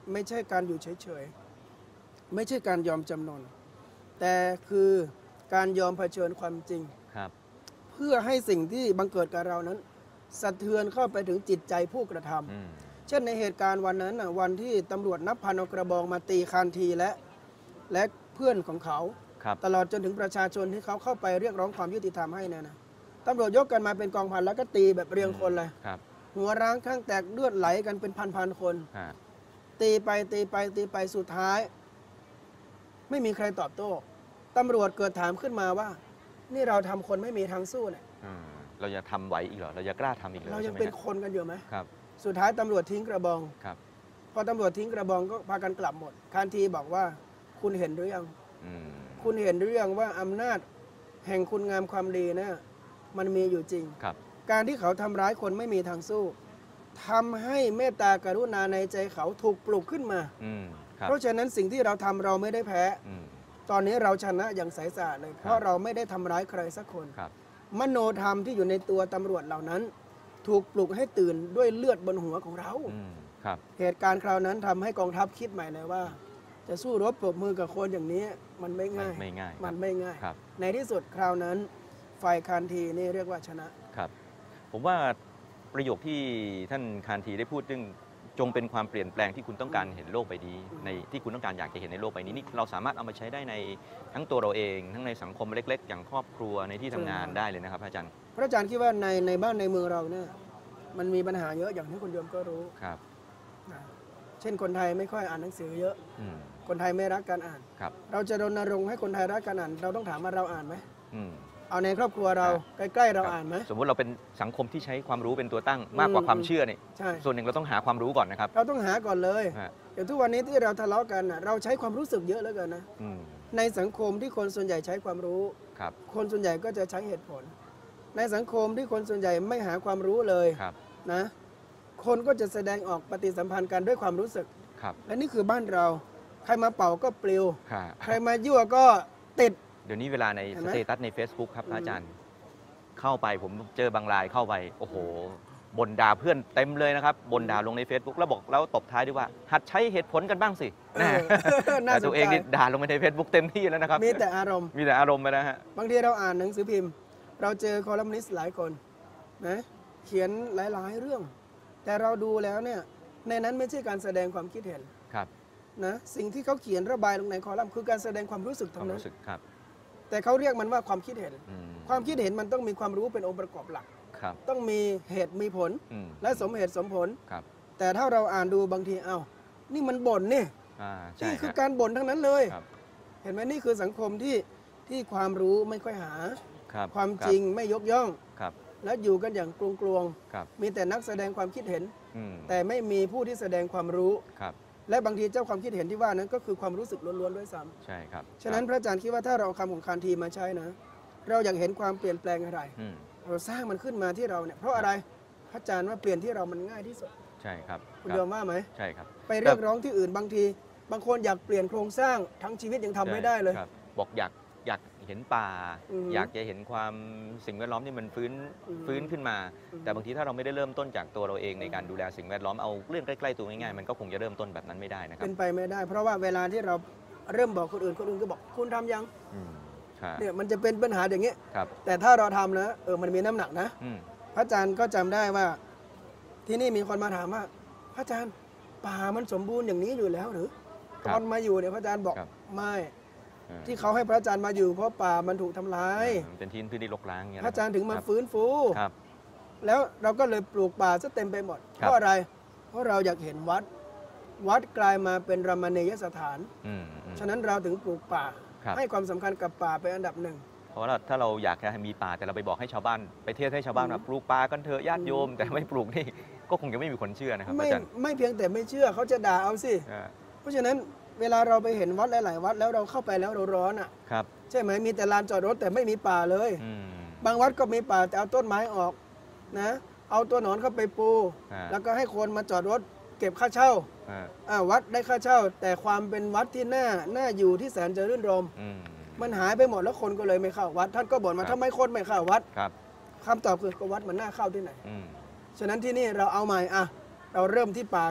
ไม่ใช่การอยู่เฉยๆไม่ใช่การยอมจำนนแต่คือการยอมเผชิญความจริงครับเพื่อให้สิ่งที่บังเกิดกับเรานั้นสะเทือนเข้าไปถึงจิตใจผู้กระทำเช่นในเหตุการณ์วันนั้นวันที่ตำรวจนับพันเอากระบองมาตีคานทีและเพื่อนของเขาตลอดจนถึงประชาชนที่เขาเข้าไปเรียกร้องความยุติธรรมให้นะตำรวจยกกันมาเป็นกองพันแล้วก็ตีแบบเรียงคนเลยหัวร้างข้างแตกเลือดไหลกันเป็นพันๆคนตีไปสุดท้ายไม่มีใครตอบโต้ตำรวจเกิดถามขึ้นมาว่านี่เราทำคนไม่มีทางสู้เนี่ยเราจะทำไหวอีกเหรอเราจะกล้าทำอีกเหรอเรายังเป็นคนกันอยู่ไหมครับสุดท้ายตำรวจทิ้งกระบองครับพอตำรวจทิ้งกระบองก็พากันกลับหมดคานทีบอกว่าคุณเห็นหรือยังคุณเห็นหรือยังว่าอำนาจแห่งคุณงามความดีนะมันมีอยู่จริงการที่เขาทำร้ายคนไม่มีทางสู้ทำให้เมตตากรุณาในใจเขาถูกปลุกขึ้นมาเพราะฉะนั้นสิ่งที่เราทำเราไม่ได้แพ้ตอนนี้เราชนะอย่างใสสะอาดเลยเพราะเราไม่ได้ทำร้ายใครสักคนมโนธรรมที่อยู่ในตัวตำรวจเหล่านั้นถูกปลุกให้ตื่นด้วยเลือดบนหัวของเราเหตุการณ์คราวนั้นทำให้กองทัพคิดใหม่เลยว่าจะสู้รบปรบมือกับคนอย่างนี้มันไม่ง่ายมันไม่ง่ายในที่สุดคราวนั้นฝ่ายคานทีนี่เรียกว่าชนะครับผมว่าประโยคที่ท่านคานทีได้พูดเรื่องจงเป็นความเปลี่ยนแปลงที่คุณต้องการเห็นโลกใบนี้ในที่คุณต้องการอยากจะเห็นในโลกใบนี้นี่เราสามารถเอามาใช้ได้ในทั้งตัวเราเองทั้งในสังคมเล็กๆอย่างครอบครัวในที่ทำงานได้เลยนะครับอาจารย์พระอาจารย์คิดว่าในบ้านในเมืองเราเนี่ยมันมีปัญหาเยอะอย่างที่คุณโยมก็รู้ครับเช่นคนไทยไม่ค่อยอ่านหนังสือเยอะคนไทยไม่รักการอ่านเราจะรณรงค์ให้คนไทยรักการอ่านเราต้องถามว่าเราอ่านไหมเอาในครอบครัวเราใกล้ๆเราอ่านไหมสมมติเราเป็นสังคมที่ใช้ความรู้เป็นตัวตั้งมากกว่าความเชื่อเนี่ยส่วนหนึ่งเราต้องหาความรู้ก่อนนะครับเราต้องหาก่อนเลยอย่างทุกวันนี้ที่เราทะเลาะกันเราใช้ความรู้สึกเยอะเหลือเกินนะในสังคมที่คนส่วนใหญ่ใช้ความรู้คนส่วนใหญ่ก็จะใช้เหตุผลในสังคมที่คนส่วนใหญ่ไม่หาความรู้เลยนะคนก็จะแสดงออกปฏิสัมพันธ์กันด้วยความรู้สึกและนี่คือบ้านเราใครมาเป่าก็ปลิวใครมายั่วก็ติดเดี๋ยวนี้เวลาในสเตตัสใน Facebook ครับอาจารย์เข้าไปผมเจอบางรายเข้าไปโอ้โหบ่นด่าเพื่อนเต็มเลยนะครับบ่นด่าลงใน Facebook แล้วบอกแล้วตบท้ายด้วยว่าหัดใช้เหตุผลกันบ้างสิแต่ตัวเองนี่ด่าลงไปใน Facebook เต็มที่แล้วนะครับมีแต่อารมณ์ไปนะฮะบางทีเราอ่านหนังสือพิมพ์เราเจอคอลัมนิสต์หลายคนนะเขียนหลายๆเรื่องแต่เราดูแล้วเนี่ยในนั้นไม่ใช่การแสดงความคิดเห็นนะสิ่งที่เขาเขียนระบายลงในคอลัมน์คือการแสดงความรู้สึกทั้งนั้นแต่เขาเรียกมันว่าความคิดเห็นความคิดเห็นมันต้องมีความรู้เป็นองค์ประกอบหลักต้องมีเหตุมีผลและสมเหตุสมผลแต่ถ้าเราอ่านดูบางทีนี่มันบ่นนี่คือการบ่นทั้งนั้นเลยเห็นไหมนี่คือสังคมที่ความรู้ไม่ค่อยหาความจริงไม่ยกย่องและอยู่กันอย่างกลวงๆมีแต่นักแสดงความคิดเห็นแต่ไม่มีผู้ที่แสดงความรู้และบางทีเจ้าความคิดเห็นที่ว่านั้นก็คือความรู้สึกล้วนๆด้วยซ้ำใช่ครับฉะนั้นพระอาจารย์คิดว่าถ้าเราเอาคำของคานทีมาใช้นะเราอยากเห็นความเปลี่ยนแปลงอะไรเราสร้างมันขึ้นมาที่เราเนี่ยเพราะอะไรพระอาจารย์ว่าเปลี่ยนที่เรามันง่ายที่สุดใช่ครับคุณยอมว่าไหมใช่ครับไปเรียกร้องที่อื่นบางทีบางคนอยากเปลี่ยนโครงสร้างทั้งชีวิตยังทำไม่ได้เลยบอกอยากเห็นป่าอยากจะเห็นความสิ่งแวดล้อมที่มันฟื้นขึ้นมาแต่บางทีถ้าเราไม่ได้เริ่มต้นจากตัวเราเองในการดูแลสิ่งแวดล้อมเอาเรื่องใกล้ๆตัวง่ายๆมันก็คงจะเริ่มต้นแบบนั้นไม่ได้นะครับเป็นไปไม่ได้เพราะว่าเวลาที่เราเริ่มบอกคนอื่นก็บอกคุณทำยังเนี่ยมันจะเป็นปัญหาอย่างเงี้ยแต่ถ้าเราทำนะมันมีน้ำหนักนะพระอาจารย์ก็จำได้ว่าที่นี่มีคนมาถามว่าพระอาจารย์ป่ามันสมบูรณ์อย่างนี้อยู่แล้วหรือตอนมาอยู่เนี่ยพระอาจารย์บอกไม่ที่เขาให้พระอาจารย์มาอยู่เพราะป่ามันถูกทำลายเป็นพื้นที่รกร้างพระอาจารย์ถึงมาฟื้นฟูแล้วเราก็เลยปลูกป่าซะเต็มไปหมดเพราะอะไรเพราะเราอยากเห็นวัดกลายมาเป็นรามณียสถานฉะนั้นเราถึงปลูกป่าให้ความสำคัญกับป่าเป็นอันดับหนึ่งเพราะว่าถ้าเราอยากจะมีป่าแต่เราไปบอกให้ชาวบ้านไปเทศให้ชาวบ้านว่าปลูกป่ากันเถอะญาติโยมแต่ไม่ปลูกนี่ก็คงจะไม่มีคนเชื่อนะครับอาจารย์ไม่เพียงแต่ไม่เชื่อเขาจะด่าเอาสิเพราะฉะนั้นเวลาเราไปเห็นวัดหลายๆวัดแล้วเราเข้าไปแล้วเราร้อนใช่ไหมมีแต่ลานจอดรถแต่ไม่มีป่าเลยบางวัดก็มีป่าแต่เอาต้นไม้ออกนะเอาตัวหนอนเข้าไปปูแล้วก็ให้คนมาจอดรถเก็บค่าเช่าวัดได้ค่าเช่าแต่ความเป็นวัดที่น่าอยู่ที่แสนจะรื่นรมมันหายไปหมดแล้วคนก็เลยไม่เข้าวัดท่านก็บ่นมาทำไมคนไม่เข้าวัดคำตอบคือก็วัดมันน่าเข้าที่ไหนฉะนั้นที่นี่เราเอาใหม่เราเริ่มที่ป่าก่อน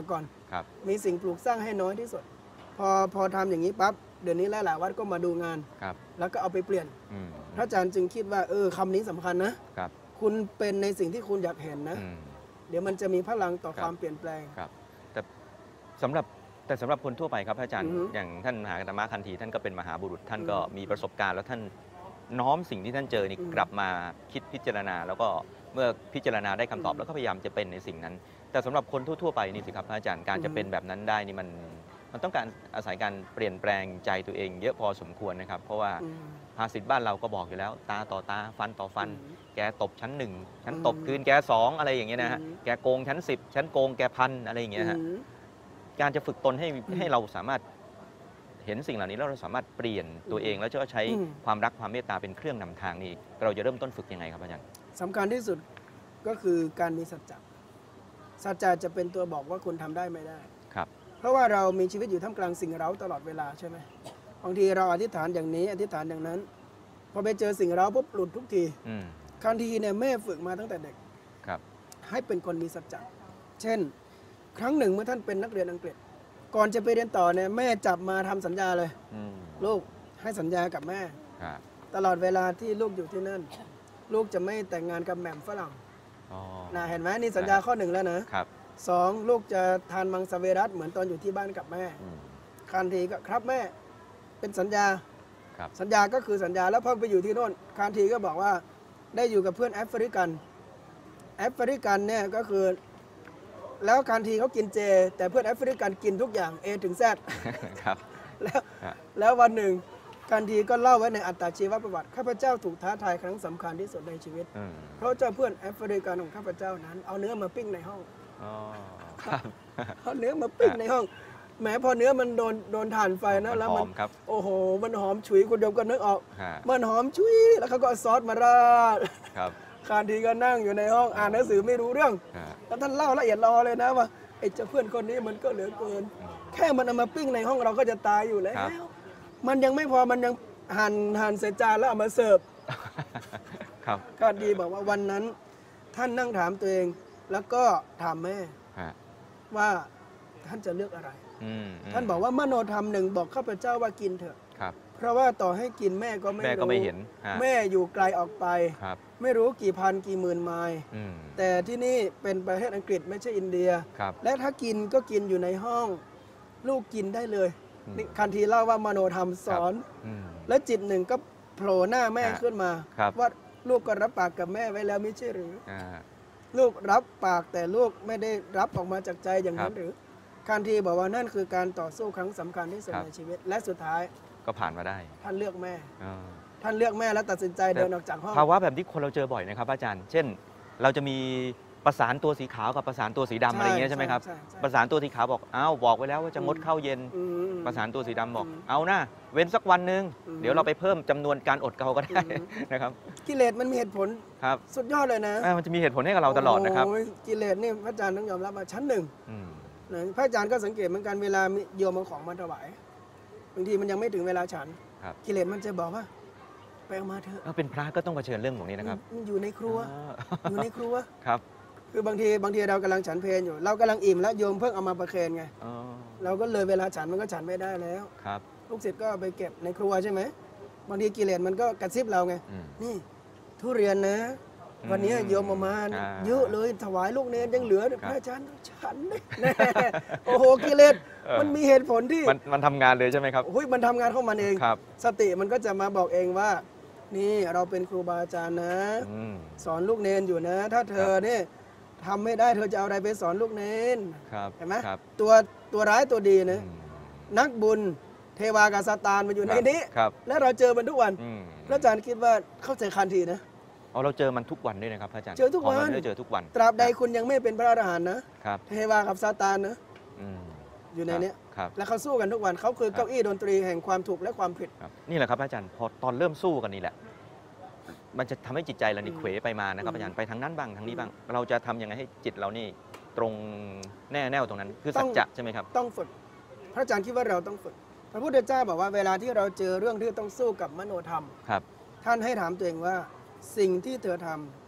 ครับมีสิ่งปลูกสร้างให้น้อยที่สุดพอทำอย่างนี้ปั๊บเดี๋ยวนี้หลายๆวัดก็มาดูงานครับแล้วก็เอาไปเปลี่ยนอืมพระอาจารย์จึงคิดว่าคำนี้สำคัญนะครับ คุณเป็นในสิ่งที่คุณอยากเห็นนะอืมเดี๋ยวมันจะมีพลังต่อครับความเปลี่ยนแปลงครับแต่สำหรับคนทั่วไปครับพระอาจารย์อือฮึอย่างท่านมหากัตมะคันธีท่านก็เป็นมหาบุรุษท่านก็อืมมีประสบการณ์แล้วท่านน้อมสิ่งที่ท่านเจอนี่อืมกลับมาคิดพิจารณา แล้วก็เมื่อพิจารณาได้คำตอบอืมแล้วก็พยายามจะเป็นในสิ่งนั้น แต่สำหรับคนทั่วๆไปนี่สิครับพระอาจารย์การจะเป็นแบบนั้นได้นี่มันต้องการอาศัยการเปลี่ยนแปลงใจตัวเองเยอะพอสมควรนะครับ เพราะว่าอืมภาษิตบ้านเราก็บอกอยู่แล้ว ตาต่อตาฟันต่อฟันอืมแกตบชั้นหนึ่งฉันอืมตบคืนแกสองอะไรอย่างเงี้ยนะฮะอืมแกโกงชั้น10ฉันโกงแกพันอะไรอย่างเงี้ยฮะอืมการจะฝึกตนให้อืมให้เราสามารถเห็นสิ่งเหล่านี้แล้วเราสามารถเปลี่ยนตัวเอง แล้วก็ใช้อืมความรักความเมตตาเป็นเครื่องนำทางนี้เราจะเริ่มต้นฝึกยังไงครับอาจารย์สำคัญที่สุดก็คือการมีสัจจะสัจจะจะเป็นตัวบอกว่าคุณทำได้ไม่ได้ครับเพราะว่าเรามีชีวิตอยู่ท่ามกลางสิ่งเร้าตลอดเวลาใช่ไหมบางทีเราอธิษฐานอย่างนี้อธิษฐานอย่างนั้น พอไปเจอสิ่งเร้าปุ๊บหลุดทุกทีอืมคันทีเนี่ยแม่ฝึกมาตั้งแต่เด็กครับให้เป็นคนมีสัจจะเช่น ครั้งหนึ่งเมื่อท่านเป็นนักเรียนอังกฤษ ก่อนจะไปเรียนต่อเนี่ยแม่จับมาทำสัญญาเลยอืมลูกให้สัญญากับแม่ครับตลอดเวลาที่ลูกอยู่ที่นั่น ลูกจะไม่แต่งงานกับแหม่มฝรั่งอ๋อนะเห็นไหมนี่สัญญาข้อหนึ่งแล้วนะครับ สองลูกจะทานมังสวิรัตเหมือนตอนอยู่ที่บ้านกับแม่อืมคันทีก็ครับแม่เป็นสัญญาครับสัญญาก็คือสัญญาแล้วพอไปอยู่ที่โน่นคันทีก็บอกว่าได้อยู่กับเพื่อนแอฟริกันเนี่ยก็คือ แล้วคันทีเขากินเจ แต่เพื่อนแอฟริกันกินทุกอย่าง A ถึง Z ครับแล้วฮะแล้ววันหนึ่งคันทีก็เล่าไว้ในอัตตชีวประวัติข้าพเจ้าถูกท้าทายครั้งสำคัญที่สุดในชีวิตอืมเพราะเจ้าเพื่อนแอฟริกันของข้าพเจ้านั้นเอาเนื้อมาปิ้งในห้องอ๋อครับเอาเนื้อมาปิ้งในห้องแหมพอเนื้อมันโดนถ่านไฟนะแล้วหมัอน มครับโอ้โหมันหอมฉุยคุณโยมก็นึกออกฮะมันหอมฉุยแล้วเขาก็เอาซอสมาราดครับคานทีก็นั่งอยู่ในห้องอ่านหนังสือไม่รู้เรื่องฮะแล้วท่านเล่าละเอียดรอเลยนะว่าไอ้เจ้าเพื่อนคนนี้มันก็เหลือเกิน แค่มันเอามาปิ้งในห้องเราก็จะตายอยู่แล้วครับมันยังไม่พอมันยังหั่นใส่จานแล้วเอามาเสิร์ฟครับคานทีบอกว่าวันนั้น ท่านนั่งถามตัวเอง แล้วก็ถามแม่ฮะว่าท่านจะเลือกอะไรอืมท่านบอกว่ามโนธรรมหนึ่งบอกข้าพเจ้าว่ากินเถอะครับเพราะว่าต่อให้กินแม่ก็ไม่แม่ก็รู้ไม่เห็นฮะแม่อยู่ไกลออกไปครับไม่รู้กี่พันกี่หมื่นไมล์อืมแต่ที่นี่เป็นประเทศอังกฤษไม่ใช่อินเดียครับและถ้ากินก็กินอยู่ในห้อง ลูกกินได้เลยอืมนี่คันทีเล่าว่ามโนธรรมสอนอืมและจิตหนึ่งก็โผล่หน้าแม่ฮะขึ้นมาครับว่าลูกก็รับปากกับแม่ไว้แล้วไม่ใช่หรืออ่าลูกรับปากแต่ลูกไม่ได้รับออกมาจากใจอย่างนั้นครับหรือคันทีบอกว่านั่นคือการต่อสู้ครั้งสำคัญที่สุดครับในชีวิต และสุดท้ายก็ผ่านมาได้ท่านเลือกแม่อ่าท่านเลือกแม่แล้วตัดสินใจเดินออกจากห้องภาวะแบบนี้คนเราเจอบ่อยนะครับอาจารย์ เช่น เราจะมีประสานตัวสีขาวกับประสานตัวสีดำอะไรอย่างเงี้ยใช่ไหมครับใช่ประสานตัวสีขาวบอกอ้าวบอกไว้แล้วว่าจะงดข้าวเย็นอืมประสานตัวสีดำบอกอืมเอานะเว้นสักวันหนึ่งอืมเดี๋ยวเราไปเพิ่มจำนวนการอดเกาก็ได้อืมนะครับกิเลสมันมีเหตุผลครับสุดยอดเลยนะมันจะมีเหตุผลให้กับเราตลอดนะครับโยกิเลสนี่พระอาจารย์ต้องยอมรับว่าชั้นหนึ่งอืมนะพระอาจารย์ก็สังเกตเหมือนกันเวลามีโยมเอาของมาถวายบางทีมันยังไม่ถึงเวลาฉันครับกิเลสมันจะบอกว่า ไปเอามาเถอะเป็นพระก็ต้องเผชิญเรื่องของนี้นะครับมันอยู่ในครัวอ่าอยู่ในครัวครับคือบางทีเรากำลังฉันเพลอยู่ เรากำลังอิ่มแล้วโยมเพิ่งเอามาประเคนไงอ๋อเราก็เลยเวลาฉันมันก็ฉันไม่ได้แล้วครับลูกศิษย์ก็เอาไปเก็บในครัวใช่ไหมบางทีกิเลสมันก็กระซิบเราไงอืมนี่ทุเรียนนะอืมวันนี้โยมเอามาอ่าเยอะเลยถวายลูกเนรยังเหลือครับพระอาจารย์ฉันแน่โอ้โหกิเลสเออมันมีเหตุผลที่มันทำงานเลยใช่ไหมครับโอ้ยมันทำงานของมันเองครับสติมันก็จะมาบอกเองว่า นี่เราเป็นครูบาอาจารย์นะอืมสอนลูกเนนอยู่นะ ถ้าเธอเนี่ยทำไม่ได้เธอจะเอาอะไรไปสอนลูกเนนครับเห็นไหมครับตัวร้ายตัวดีนะอืมนักบุญเทวากับซาตานมันอยู่ในนี้ครับและเราเจอมันทุกวันอืมพระอาจารย์คิดว่าเข้าใจคันทีนะเอาเราเจอมันทุกวันด้วยนะครับพระอาจารย์เจอทุกวันของเราเนี่ยเจอทุกวันตราบใดคุณยังไม่เป็นพระอรหันต์นะครับ เทวากับซาตานนะอืมอยู่ในเนี้ยครับและเขาสู้กันทุกวันเขาคือเก้าอี้ดนตรีแห่งความถูกและความผิดครับนี่แหละครับอาจารย์พอตอนเริ่มสู้กันนี่แหละ มันจะทำให้จิตใจเรานี่อืมเขวไปมานะครับอืมอาจารย์ไปทางนั้นบ้างทางนี้บ้าง เราจะทำยังไงให้จิตเรานี่ตรงแน่วตรงนั้น คือสัจจะใช่ไหมครับต้องฝึก พระอาจารย์คิดว่าเราต้องฝึก พระพุทธเจ้าบอกว่าเวลาที่เราเจอเรื่องที่ต้องสู้กับมโนธรรมครับท่านให้ถามตัวเองว่าสิ่งที่เธ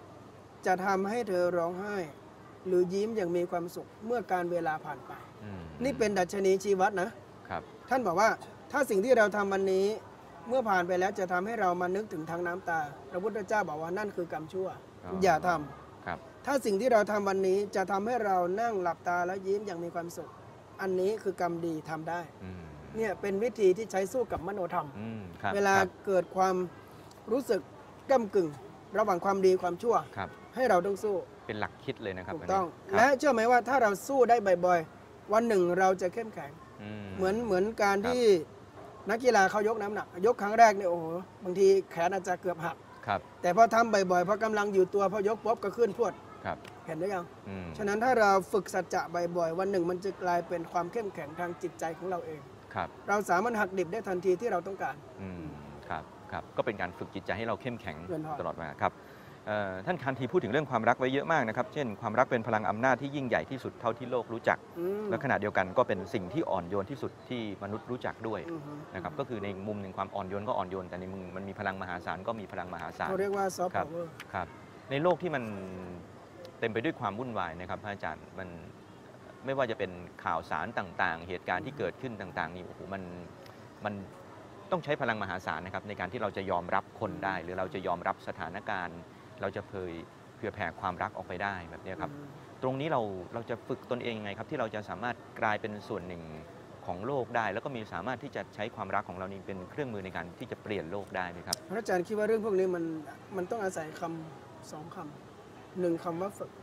อทำจะทำให้เธอร้องไห้ หรือยิ้มอย่างมีความสุขเมื่อการเวลาผ่านไปอืมนี่เป็นดัชนีชี้วัดนะครับ ท่านบอกว่าถ้าสิ่งที่เราทำวันนี้เมื่อผ่านไปแล้วจะทำให้เรามานึกถึงทางน้ำตาพระพุทธเจ้าบอกว่านั่นคือกรรมชั่ว อย่าทำครับถ้าสิ่งที่เราทำวันนี้จะทำให้เรานั่งหลับตาแล้วยิ้มอย่างมีความสุขอันนี้คือกรรมดีทำได้เนี่ยเป็นวิธีที่ใช้สู้กับมโนธรรมเวลาเกิดความรู้สึกก้ำกึ่งระหว่างความดีความชั่วให้เราต้องสู้เป็นหลักคิดเลยนะครับถูกต้องและเชื่อไหมว่าถ้าเราสู้ได้บ่อยๆวันหนึ่งเราจะเข้มแข็งเหมือนการที่นักกีฬาเขายกน้ำหนักยกครั้งแรกเนี่ยโอ้โหบางทีแขนอาจจะเกือบหักแต่พอทำบ่อยๆพอกำลังอยู่ตัวพอยกปุ๊บก็ขึ้นพรวดเห็นได้ยังฉะนั้นถ้าเราฝึกสัจจะบ่อยๆวันหนึ่งมันจะกลายเป็นความเข้มแข็งทางจิตใจของเราเองเราสามารถหักดิบได้ทันทีที่เราต้องการครับก็เป็นการฝึกจิตใจให้เราเข้มแข็งตลอดมาครับท่านคานธีพูดถึงเรื่องความรักไว้เยอะมากนะครับเช่นความรักเป็นพลังอำนาจที่ยิ่งใหญ่ที่สุดเท่าที่โลกรู้จักและขณะเดียวกันก็เป็นสิ่งที่อ่อนโยนที่สุดที่มนุษย์รู้จักด้วยนะครับก็คือในมุมหนึ่งความอ่อนโยนก็อ่อนโยนแต่ในมุมมันมีพลังมหาศาลก็มีพลังมหาศาลเขาเรียกว่าซอฟต์พาวเวอร์ครับในโลกที่มันเต็มไปด้วยความวุ่นวายนะครับพระอาจารย์มันไม่ว่าจะเป็นข่าวสารต่างๆเหตุการณ์ที่เกิดขึ้นต่างๆนี่โอ้โหมันต้องใช้พลังมหาศาลนะครับในการที่เราจะยอมรับคนได้หรือเราจะยอมรับสถานการณ์เราจะเผื่อแผ่ความรักออกไปได้แบบนี้ครับตรงนี้เราจะฝึกตนเองยังไงครับที่เราจะสามารถกลายเป็นส่วนหนึ่งของโลกได้แล้วก็มีสามารถที่จะใช้ความรักของเรานี้เป็นเครื่องมือในการที่จะเปลี่ยนโลกได้ไหมครับพระอาจารย์คิดว่าเรื่องพวกนี้มันต้องอาศัยคำ2 คำ 1 คำว่าฝึก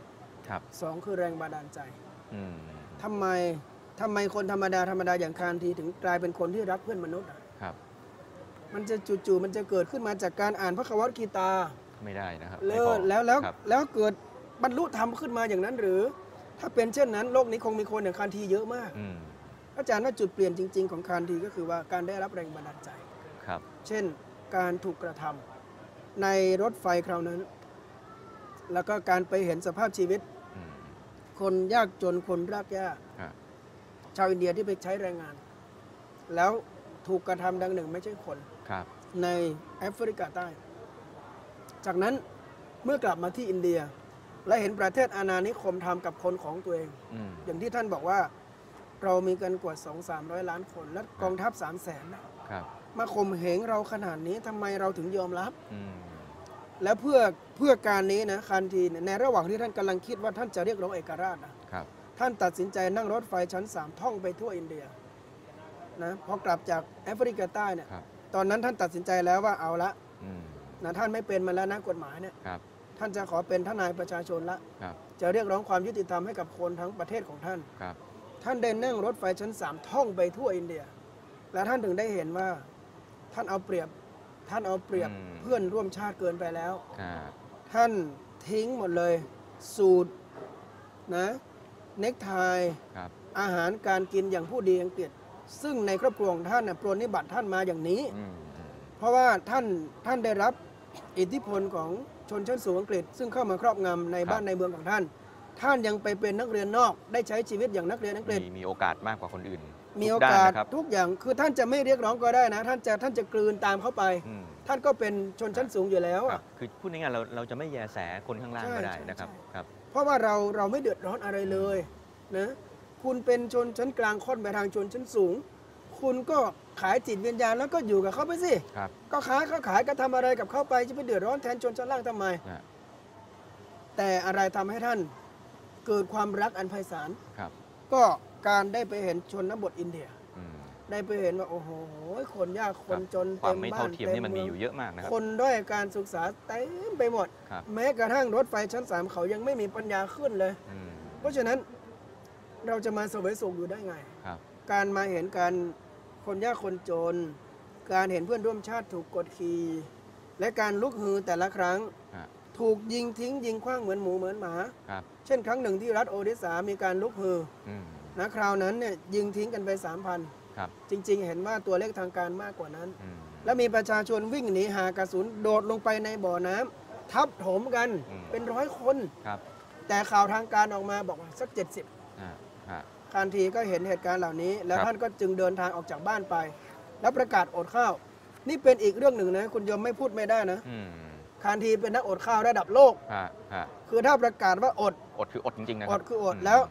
2คือแรงบันดาลใจทำไมคนธรรมดาอย่างคานธีถึงกลายเป็นคนที่รักเพื่อนมนุษย์มันจะจู่ๆมันจะเกิดขึ้นมาจากการอ่านพระคัมภีร์กีตาไม่ได้นะครับแล้วเกิดบรรลุธรรมขึ้นมาอย่างนั้นหรือถ้าเป็นเช่นนั้นโลกนี้คงมีคนอย่างคานธีเยอะมากอาจารย์ว่าจุดเปลี่ยนจริงๆของคานธีก็คือว่าการได้รับแรงบันดาลใจเช่นการถูกกระทำในรถไฟคราวนั้นแล้วก็การไปเห็นสภาพชีวิตคนยากจนคนรากหญ้าชาวอินเดียที่ไปใช้แรงงานแล้วถูกกระทำดังหนึ่งไม่ใช่คนในแอฟริกาใต้จากนั้นเมื่อกลับมาที่อินเดียและเห็นประเทศอาณานิคมทำกับคนของตัวเองอย่างที่ท่านบอกว่าเรามีกันกว่า 200-300 ล้านคนและกองทัพ 300,000 มาข่มเหงเราขนาดนี้ทำไมเราถึงยอมรับและเพื่อการนี้นะคานธีในระหว่างที่ท่านกำลังคิดว่าท่านจะเรียกร้องเอกราชท่านตัดสินใจนั่งรถไฟชั้น 3ท่องไปทั่วอินเดียนะพอกลับจากแอฟริกาใต้เนี่ยตอนนั้นท่านตัดสินใจแล้วว่าเอาละนะท่านไม่เป็นมาแล้วนะกฎหมายเนี่ยท่านจะขอเป็นทนายประชาชนละจะเรียกร้องความยุติธรรมให้กับคนทั้งประเทศของท่านท่านได้นั่งรถไฟชั้น 3ท่องไปทั่วอินเดียและท่านถึงได้เห็นว่าท่านเอาเปรียบเพื่อนร่วมชาติเกินไปแล้วท่านทิ้งหมดเลยสูตรนะเน็กไทอาหารการกินอย่างผู้ดีอังกฤษซึ่งในครอบครัวของท่านปรนนิบัติท่านมาอย่างนี้เพราะว่าท่านได้รับอิทธิพลของชนชั้นสูงอังกฤษซึ่งเข้ามาครอบงำในบ้านในเมืองของท่านยังไปเป็นนักเรียนนอกได้ใช้ชีวิตอย่างนักเรียนอังกฤษมีโอกาสมากกว่าคนอื่นมีโอกาสทุกอย่างคือท่านจะไม่เรียกร้องก็ได้นะท่านจะกลืนตามเข้าไปท่านก็เป็นชนชั้นสูงอยู่แล้วคือพูดง่ายๆเราจะไม่แยแสคนข้างล่างก็ได้นะครับเพราะว่าเราไม่เดือดร้อนอะไรเลยนะคุณเป็นชนชั้นกลางค่อนไปทางชนชั้นสูงคุณก็ขายจิตวิญญาณแล้วก็อยู่กับเขาไปสิก็ขายก็ทำอะไรกับเขาไปจะไปเดือดร้อนแทนชนชั้นล่างทำไมแต่อะไรทำให้ท่านเกิดความรักอันไพศาลก็การได้ไปเห็นชนบทอินเดียได้ไปเห็นว่าโอ้โหคนยากคนจนเต็มบ้านเต็มเมืองมันมีอยู่เยอะมากนะครับคนด้อยการศึกษาเต็มไปหมดแม้กระทั่งรถไฟชั้น 3เขายังไม่มีปัญญาขึ้นเลยเพราะฉะนั้นเราจะมาเสวยสุขอยู่ได้ไงการมาเห็นการคนยากคนจนการเห็นเพื่อนร่วมชาติถูกกดขี่และการลุกฮือแต่ละครั้งถูกยิงทิ้งยิงขว้างเหมือนหมูเหมือนหมาเช่นครั้งหนึ่งที่รัฐโอริสามีการลุกฮือนะคราวนั้นเนี่ยยิงทิ้งกันไป 3,000 จริงๆเห็นว่าตัวเลขทางการมากกว่านั้นและมีประชาชนวิ่งหนีหากระสุนโดดลงไปในบ่อน้ำทับถมกันเป็น100 คนแต่ข่าวทางการออกมาบอกว่าสัก70คานธีก็เห็นเหตุการณ์เหล่านี้แล้วท่านก็จึงเดินทางออกจากบ้านไปแล้วประกาศอดข้าวนี่เป็นอีกเรื่องหนึ่งนะคุณโยมไม่พูดไม่ได้นะคานธีเป็นนักอดข้าวระดับโลกคือถ้าประกาศว่าอดคืออดจริงๆนะอดคืออดแล้ว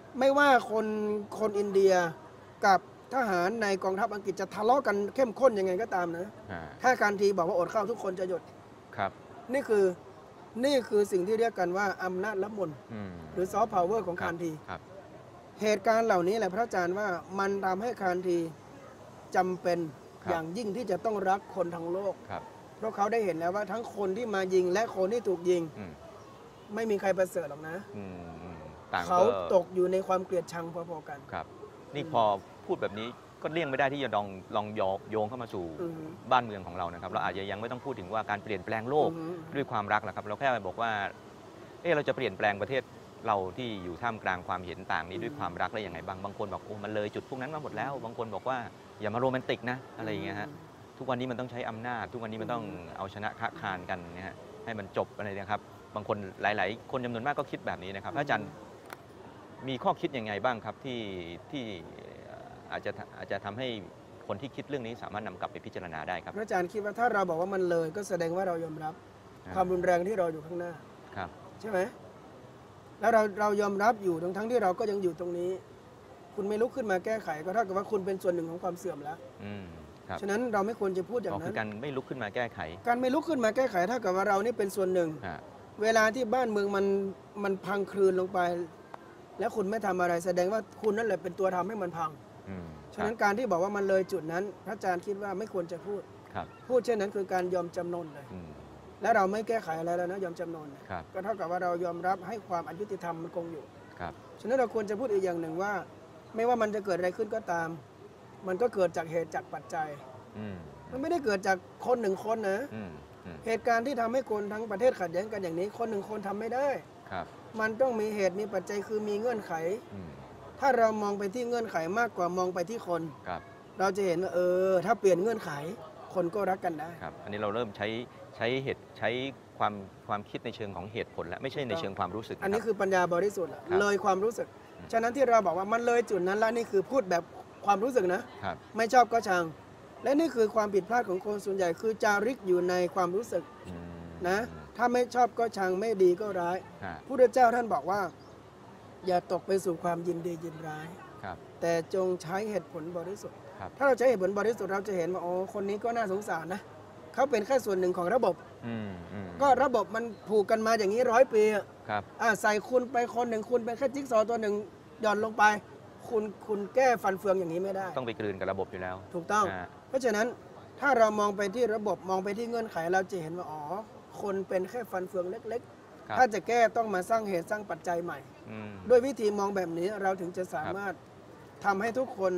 ไม่ว่าคนอินเดียกับทหารในกองทัพอังกฤษจะทะเลาะกันเข้มข้นยังไงก็ตามนะถ้าการทีบอกว่าอดข้าวทุกคนจะหยุดครับนี่คือสิ่งที่เรียกกันว่าอำนาจละมุนหรือซอฟต์พาวเวอร์ของคานทีเหตุการณ์เหล่านี้แหละพระอาจารย์ว่ามันทำให้คานทีจำเป็นอย่างยิ่งที่จะต้องรักคนทั้งโลกเพราะเขาได้เห็นแล้วว่าทั้งคนที่มายิงและคนที่ถูกยิงไม่มีใครประเสริฐหรอกนะเขาตกอยู่ในความเกลียดชังพอๆกันครับนี่พอพูดแบบนี้ก็เลี่ยงไม่ได้ที่จะลองโยงเข้ามาสู่บ้านเมืองของเรานะครับเราอาจจะยังไม่ต้องพูดถึงว่าการเปลี่ยนแปลงโลกด้วยความรักนะครับเราแค่บอกว่าเราจะเปลี่ยนแปลงประเทศเราที่อยู่ท่ามกลางความเห็นต่างนี้ด้วยความรักได้ยังไงบางคนบอกโอ้มันเลยจุดพวกนั้นมาหมดแล้วบางคนบอกว่าอย่ามาโรแมนติกนะอะไรอย่างเงี้ยฮะทุกวันนี้มันต้องใช้อำนาจทุกวันนี้มันต้องเอาชนะค้าคานกันนะฮะให้มันจบอะไรนะครับบางคนหลายๆคนจำนวนมากก็คิดแบบนี้นะครับอาจารย์มีข้อคิดยังไงบ้างครับที่อาจจะทำให้คนที่คิดเรื่องนี้สามารถนำกลับไปพิจารณาได้ครับอาจารย์คิดว่าถ้าเราบอกว่ามันเลยก็แสดงว่าเรายอมรับความรุนแรงที่เราอยู่ข้างหน้าใช่ไหมแล้วเรายอมรับอยู่ทั้งที่เราก็ยังอยู่ตรงนี้คุณไม่ลุกขึ้นมาแก้ไขก็เท่ากับว่าคุณเป็นส่วนหนึ่งของความเสื่อมแล้วฉะนั้นเราไม่ควรจะพูดอย่างนั้นคือการไม่ลุกขึ้นมาแก้ไขการไม่ลุกขึ้นมาแก้ไขเท่ากับว่าเรานี่เป็นส่วนหนึ่งเวลาที่บ้านเมืองมันพังคลืนลงไปแล้วคุณไม่ทำอะไรแสดงว่าคุณนั่นแหละเป็นตัวทำให้มันพังฉะนั้นการที่บอกว่ามันเลยจุดนั้นพระอาจารย์คิดว่าไม่ควรจะพูดเช่นนั้นคือการยอมจำนนเลยและเราไม่แก้ไขอะไรแล้วนะยอมจำนนก็เท่ากับว่าเรายอมรับให้ความอายุติธรรมมันคงอยู่ฉะนั้นเราควรจะพูดอีกอย่างหนึ่งว่าไม่ว่ามันจะเกิดอะไรขึ้นก็ตามมันก็เกิดจากเหตุจากปัจจัยมันไม่ได้เกิดจากคนหนึ่งคนนะเหตุการณ์ที่ทำให้คนทั้งประเทศขัดแย้งกันอย่างนี้คนหนึ่งคนทำไม่ได้มันต้องมีเหตุมีปัจจัยคือมีเงื่อนไขถ้าเรามองไปที่เงื่อนไขมากกว่ามองไปที่คนเราจะเห็นว่าถ้าเปลี่ยนเงื่อนไขคนก็รักกันได้อันนี้เราเริ่มใช้ความคิดในเชิงของเหตุผลแล้วไม่ใช่ในเชิงความรู้สึกอันนี้คือปัญญาบริสุทธิ์เลยความรู้สึกฉะนั้นที่เราบอกว่ามันเลยจุดนั้นแล้วนี่คือพูดแบบความรู้สึกนะไม่ชอบก็ชังและนี่คือความผิดพลาดของคนส่วนใหญ่คือจาริกอยู่ในความรู้สึกนะถ้าไม่ชอบก็ชังไม่ดีก็ร้ายพระพุทธเจ้าท่านบอกว่าอย่าตกไปสู่ความยินดียินร้ายแต่จงใช้เหตุผลบริสุทธิ์ถ้าเราใช้เหตุผลบริสุทธิ์เราจะเห็นว่าคนนี้ก็น่าสงสารนะเขาเป็นแค่ส่วนหนึ่งของระบบก็ระบบมันผูกกันมาอย่างนี้100 ปีใส่คุณไปคนหนึ่งคุณเป็นแค่จิ๊กซอว์ตัวหนึ่งหย่อนลงไปคุณแก้ฟันเฟืองอย่างนี้ไม่ได้ต้องไปกลืนกับระบบอยู่แล้วถูกต้องเพราะฉะนั้นถ้าเรามองไปที่ระบบมองไปที่เงื่อนไขเราจะเห็นว่าคนเป็นแค่ฟันเฟืองเล็กๆถ้าจะแก้ต้องมาสร้างเหตุสร้างปัจจัยใหม่ด้วยวิธีมองแบบนี้เราถึงจะสามารถทำให้ทุกคน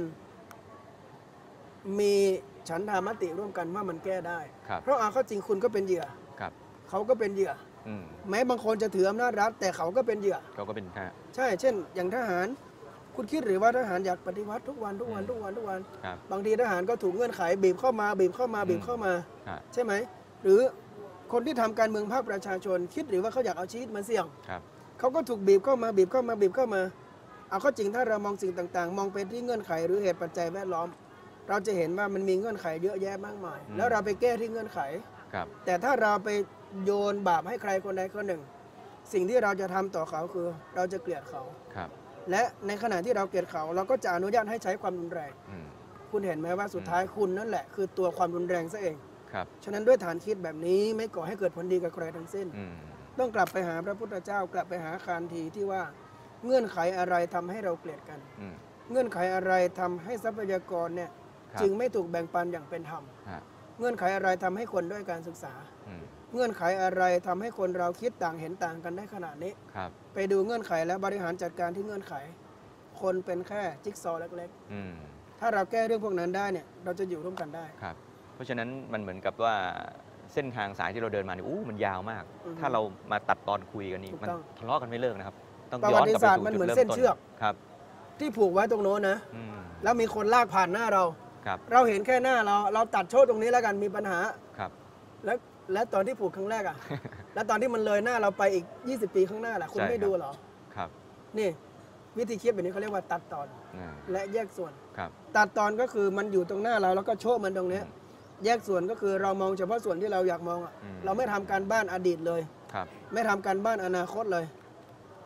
มีฉันทามติร่วมกันว่ามันแก้ได้เพราะข้อจริงคุณก็เป็นเหยื่อเขาก็เป็นเหยื่อแม้บางคนจะถืออำนาจรัฐแต่เขาก็เป็นเหยื่อเขาก็เป็นใช่เช่นอย่างทหารคุณคิดหรือว่าทหารอยากปฏิวัติทุกวันบางทีทหารก็ถูกเงื่อนไขบีบเข้ามาใช่ไหมหรือคนที่ทำการเมืองภาคประชาชนคิดหรือว่าเขาอยากเอาชีวิตมาเสี่ยงเขาก็ถูกบีบเข้ามาเอาข้อจริงถ้าเรามองสิ่งต่างๆมองไปที่เงื่อนไขหรือเหตุปัจจัยแวดล้อมเราจะเห็นว่ามันมีเงื่อนไขเยอะแยะมากมายแล้วเราไปแก้ที่เงื่อนไขแต่ถ้าเราไปโยนบาปให้ใครคนใดคนหนึ่งสิ่งที่เราจะทำต่อเขาคือเราจะเกลียดเขาและในขณะที่เราเกลียดเขาเราก็จะอนุญาตให้ใช้ความรุนแรงคุณเห็นไหมว่าสุดท้ายคุณนั่นแหละคือตัวความรุนแรงซะเองฉะนั้นด้วยฐานคิดแบบนี้ไม่ก่อให้เกิดผลดีกับใครทั้งสิ้นต้องกลับไปหาพระพุทธเจ้ากลับไปหาคานทีที่ว่าเงื่อนไขอะไรทำให้เราเกลียดกันเงื่อนไขอะไรทำให้ทรัพยากรเนี่ยจึงไม่ถูกแบ่งปันอย่างเป็นธรรมเงื่อนไขอะไรทำให้คนด้วยการศึกษาเงื่อนไขอะไรทำให้คนเราคิดต่างเห็นต่างกันได้ขนาดนี้ไปดูเงื่อนไขและบริหารจัดการที่เงื่อนไขคนเป็นแค่จิ๊กซอว์เล็กๆถ้าเราแก้เรื่องพวกนั้นได้เนี่ยเราจะอยู่ร่วมกันได้เพราะฉะนั้นมันเหมือนกับว่าเส้นทางสายที่เราเดินมาเนี่ยมันยาวมากถ้าเรามาตัดตอนคุยกันนี่มันทะเลาะกันไม่เลิกนะครับต้องย้อนกลับไปสู่จุดเริ่มต้นมันเหมือนเส้นเชือกที่ผูกไว้ตรงโน้นนะแล้วมีคนลากผ่านหน้าเราเห็นแค่หน้าเราตัดโชว์ตรงนี้แล้วกันมีปัญหาและตอนที่ผูกครั้งแรกอ่ะ แล้วตอนที่มันเลยหน้าเราไปอีก20 ปีข้างหน้าล่ะคุณไม่ดูหรอนี่วิธีคิดแบบนี้เขาเรียกว่าตัดตอนและแยกส่วนตัดตอนก็คือมันอยู่ตรงหน้าเราแล้วก็โชว์มันตรงนี้แยกส่วนก็คือเรามองเฉพาะส่วนที่เราอยากมองเราไม่ทำการบ้านอดีตเลยไม่ทำการบ้านอนาคตเลย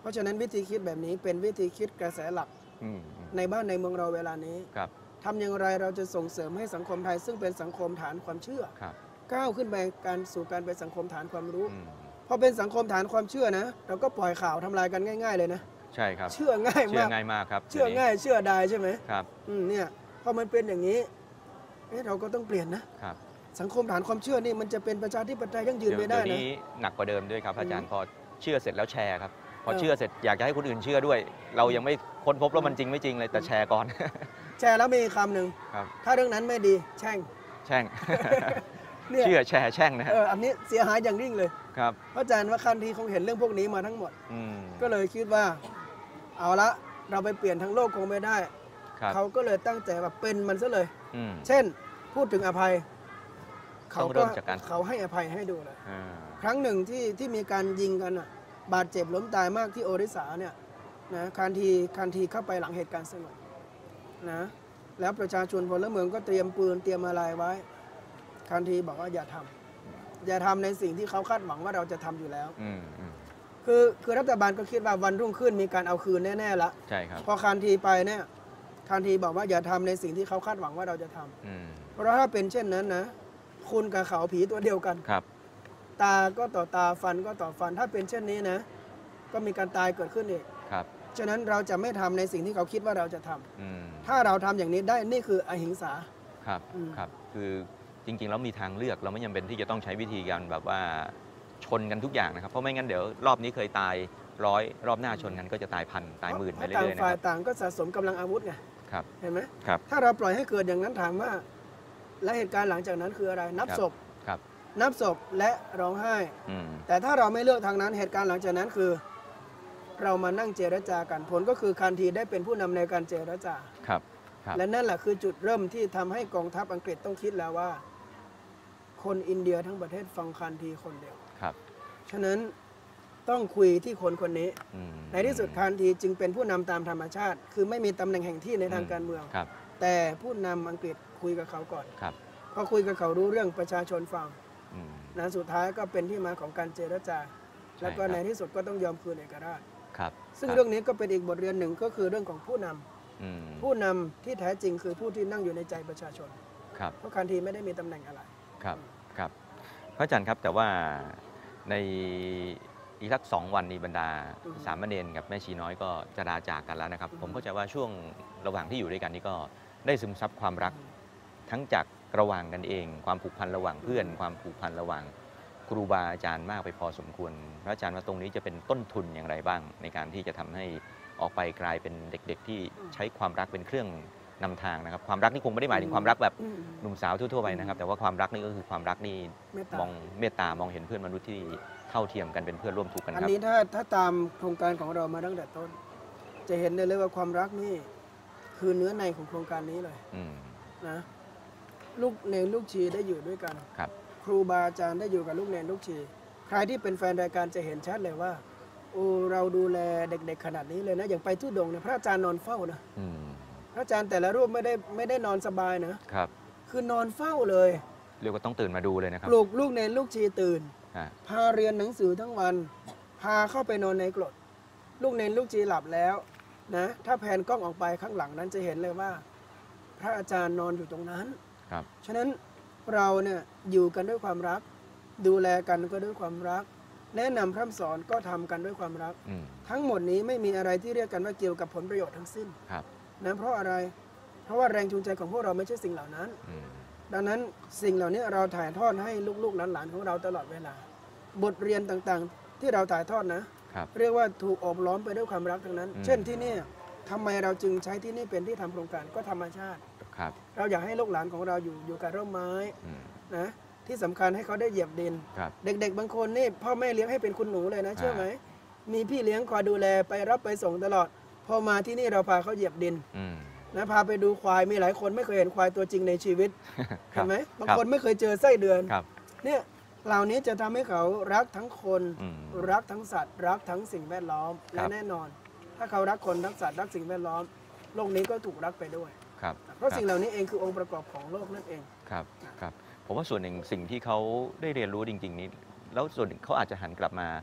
ราะฉะนั้นวิธีคิดแบบนี้เป็นวิธีคิดกระแสหลักอืมในบ้านในเมืองเราเวลานี้ครับทำอย่างไรเราจะส่งเสริมให้สังคมไทยซึ่งเป็นสังคมฐานความเชื่อครับก้าวขึ้นไปการสู่การเป็นสังคมฐานความรู้อืมพอเป็นสังคมฐานความเชื่อนะ เราก็ปล่อยข่าวทำลายกันง่าย ๆเลยนะใช่ครับเชื่อง่ายเชื่อมากง่ายมากครับเชื่อง่ายเชื่อได้ใช่ไหมครับเนี่ยพอมันเป็นอย่างนี้เราก็ต้องเปลี่ยนนะครับสังคมฐานความเชื่อนี่มันจะเป็นประชาธิปไตยยั่งยืนเดี๋ยวไม่ได้เดี๋ยวนะนี้หนักกว่าเดิมด้วยครับอาจารย์พอเชื่อเสร็จแล้วแชร์ครับพอเออเชื่อเสร็จอยากจะให้คนอื่นเชื่อด้วย เรายังไม่ค้นพบแล้วมันจริงไม่จริงเลยแต่แชร์ก่อนแชร์แล้วมีคำหนึ่งครับถ้าเรื่องนั้นไม่ดีแช่งแช่งเนี่ยเชื่อแชร์แช่งนะฮะอันนี้เสียหายอย่างยิ่งเลยครับเพราะอาจารย์ว่าคันทีคงเห็นเรื่องพวกนี้มาทั้งหมดอืมก็เลยคิดว่า เอาละเราไปเปลี่ยนทั้งโลกคงไม่ได้ครับเขาก็เลยตั้งใจแบบเป็นมันซะเลยอืมเช่นพูดถึงอภัยต้องเริ่มจากการเขาให้อภัยให้ดูเลยอ่าครั้งหนึ่งที่มีการยิงกันอ่ะบาดเจ็บล้มตายมากที่โอริสาเนี่ยนะคันทีเข้าไปหลังเหตุการณ์สงบนะแล้วประชาชนพลเมืองก็เตรียมปืนเตรียมอะไรไว้คันทีบอกว่าอย่าทำในสิ่งที่เขาคาดหวังว่าเราจะทำอยู่แล้วอืมอืมคือรัฐบาลก็คิดว่าวันรุ่งขึ้นมีการเอาคืนแน่ๆละใช่ครับพอคันทีไปเนี่ยคันทีบอกว่าอย่าทำในสิ่งที่เขาคาดหวังว่าเราจะทำอืมเพราะถ้าเป็นเช่นนั้นนะคุณกับเขาผีตัวเดียวกันครับตาก็ต่อตาฟันก็ต่อฟันถ้าเป็นเช่นนี้นะก็มีการตายเกิดขึ้นอีกครับฉะนั้นเราจะไม่ทำในสิ่งที่เขาคิดว่าเราจะทำอืมถ้าเราทำอย่างนี้ได้นี่คืออหิงสาครับอืมครับคือจริงๆแล้วมีทางเลือกเราไม่จำเป็นที่จะต้องใช้วิธีการแบบว่าชนกันทุกอย่างนะครับ เพราะไม่งั้นเดี๋ยวรอบนี้เคยตาย100รอบหน้าชนกันก็จะตายพันตายหมื่นไปเพราะเรื่ต่างอยๆนะฝ่าคยรับต่างก็สะสมกำลังอาวุธไงครับเห็นไหมครับถ้าเราปล่อยให้เกิดอย่างนั้นถามว่า และเหตุการณ์หลังจากนั้นคืออะไร นับครับศพครับนับศพและร้องไห้อืมแต่ถ้าเราไม่เลือกทางนั้นเหตุการณ์หลังจากนั้นคือ เรามานั่งเจรจากันผลก็คือคันทีได้เป็นผู้นำในการเจรจาครับครับและนั่นแหละคือจุดเริ่มที่ทำให้กองทัพอังกฤษต้องคิดแล้วว่า คนอินเดียทั้งประเทศฟังคันทีคนเดียวครับฉะนั้นต้องคุยที่คนคนนี้อืมในที่สุดคันทีจึงเป็นผู้นำตามธรรมชาติ คือไม่มีตำแหน่งแห่งที่ในทางการเมืองครับแต่ผู้นำอังกฤษคุยกับเขาก่อนครับพอคุยกับเขารู้เรื่องประชาชนฟังอืมนะสุดท้ายก็เป็นที่มาของการเจรจาใช่แล้วก็ครับในที่สุดก็ต้องยอมคืนเอกราชครับซึ่งคบเรื่องนี้ก็เป็นอีกบทเรียนหนึ่งก็คือเรื่องของผู้นำอืมผู้นำที่แท้จริงคือผู้ที่นั่งอยู่ในใจประชาชนครับเพราะคันทีไม่ได้มีตำแหน่งอะไรครับครับพระอาจารย์ครับแต่ว่าในอีกสัก2 วันนี้บรรดาอืมสามเณรกับแม่ชีน้อยก็จะลาจากกันแล้วนะครับอืมผมเข้าใจว่าช่วงระหว่างที่อยู่ด้วยกันนี่ก็ได้ซึมซับความรัก ทั้งจากระหว่างกันเอง ความผูกพันระหว่างเพื่อน ความผูกพันระหว่างครูบาอาจารย์มากไปพอสมควรพระอาจารย์ว่าตรงนี้จะเป็นต้นทุนอย่างไรบ้าง ในการที่จะทำให้ออกไปกลายเป็นเด็กๆ ที่ใช้ความรักเป็นเครื่องนำทางนะครับ ความรักนี่คงไม่ได้หมายถึงความรักแบบอืมหนุ่มสาวทั่วๆไปนะครับ แต่ว่าความรักนี่ก็คือความรักนี่เมตตามองเมตตามองเห็นเพื่อนมนุษย์ที่เท่าเทียมกันเป็นเพื่อนร่วมทุกข์กันอันครับนี้ถ้าตามโครงการของเรามาตั้งแต่ต้น จะเห็นได้เลยว่าความรักนี่คือเนื้อในของโครงการนี้เลยอืมนะลูกเนรลูกชีได้อยู่ด้วยกันครับครูบาอาจารย์ได้อยู่กับลูกเนรลูกชี ใครที่เป็นแฟนรายการจะเห็นชัดเลยว่าโอ้เราดูแลเด็กๆขนาดนี้เลยนะอย่างไปทุดงค์เนี่ยพระอาจารย์นอนเฝ้านะอืมพระอาจารย์แต่ละรูปไม่ได้นอนสบายนะครับ คือนอนเฝ้าเลยเรียกว่าต้องตื่นมาดูเลยนะครับปลุกลูกเนรลูกชีตื่นอ่าพาเรียนหนังสือทั้งวัน พาเข้าไปนอนในกรดลูกเนรลูกชีหลับแล้วนะถ้าแผนกล้องออกไปข้างหลังนั้นจะเห็นเลยว่า พระอาจารย์นอนอยู่ตรงนั้นครับฉะนั้นเราเนี่ยอยู่กันด้วยความรัก ดูแลกันก็ด้วยความรัก แนะนำพร่ำสอนก็ทำกันด้วยความรักอืมทั้งหมดนี้ไม่มีอะไรที่เรียกกันว่าเกี่ยวกับผลประโยชน์ทั้งสิ้นครับนะเพราะอะไร เพราะว่าแรงจูงใจของพวกเราไม่ใช่สิ่งเหล่านั้นอืมดังนั้นสิ่งเหล่านี้เราถ่ายทอดให้ลูกๆหลานๆของเราตลอดเวลา บทเรียนต่างๆที่เราถ่ายทอดนะครับเรียกว่าถูกโอบล้อมไปด้วยความรักทั้งนั้นอืมเช่นที่นี่ทำไมเราจึงใช้ที่นี่เป็นที่ทำโครงการก็ธรรมชาติครับเราอยากให้ลูกหลานของเราอยู่กับร่มไม้อืมนะที่สำคัญให้เขาได้เหยียบดินครับเด็กๆ บางคนนี่พ่อแม่เลี้ยงให้เป็นคุณหนูเลยนะเชื่อไหมมีพี่เลี้ยงคอยดูแลไปรับไปส่งตลอด พอมาที่นี่เราพาเขาเหยียบดินอืมนะพาไปดูควายมีหลายคนไม่เคยเห็นควายตัวจริงในชีวิตครัเห็บนไหมบางครับคนไม่เคยเจอไส้เดือนครับเนี่ยเหล่านี้จะทำให้เขารักทั้งคนอืมรักทั้งสัตว์ รักทั้งสิ่งแวดล้อมครัและบแน่นอน ถ้าเขารักคนรักสัตว์รักสิ่งแวดล้อมโลกนี้ก็ถูกรักไปด้วยครับเพราะสิ่งเหล่านี้เองคือองค์ประกอบของโลกนั่นเองครับผมว่าส่วนหนึ่งสิ่งที่เขาได้เรียนรู้จริง ๆ นี้ แล้วส่วนหนึ่งเขาอาจจะหันกลับมา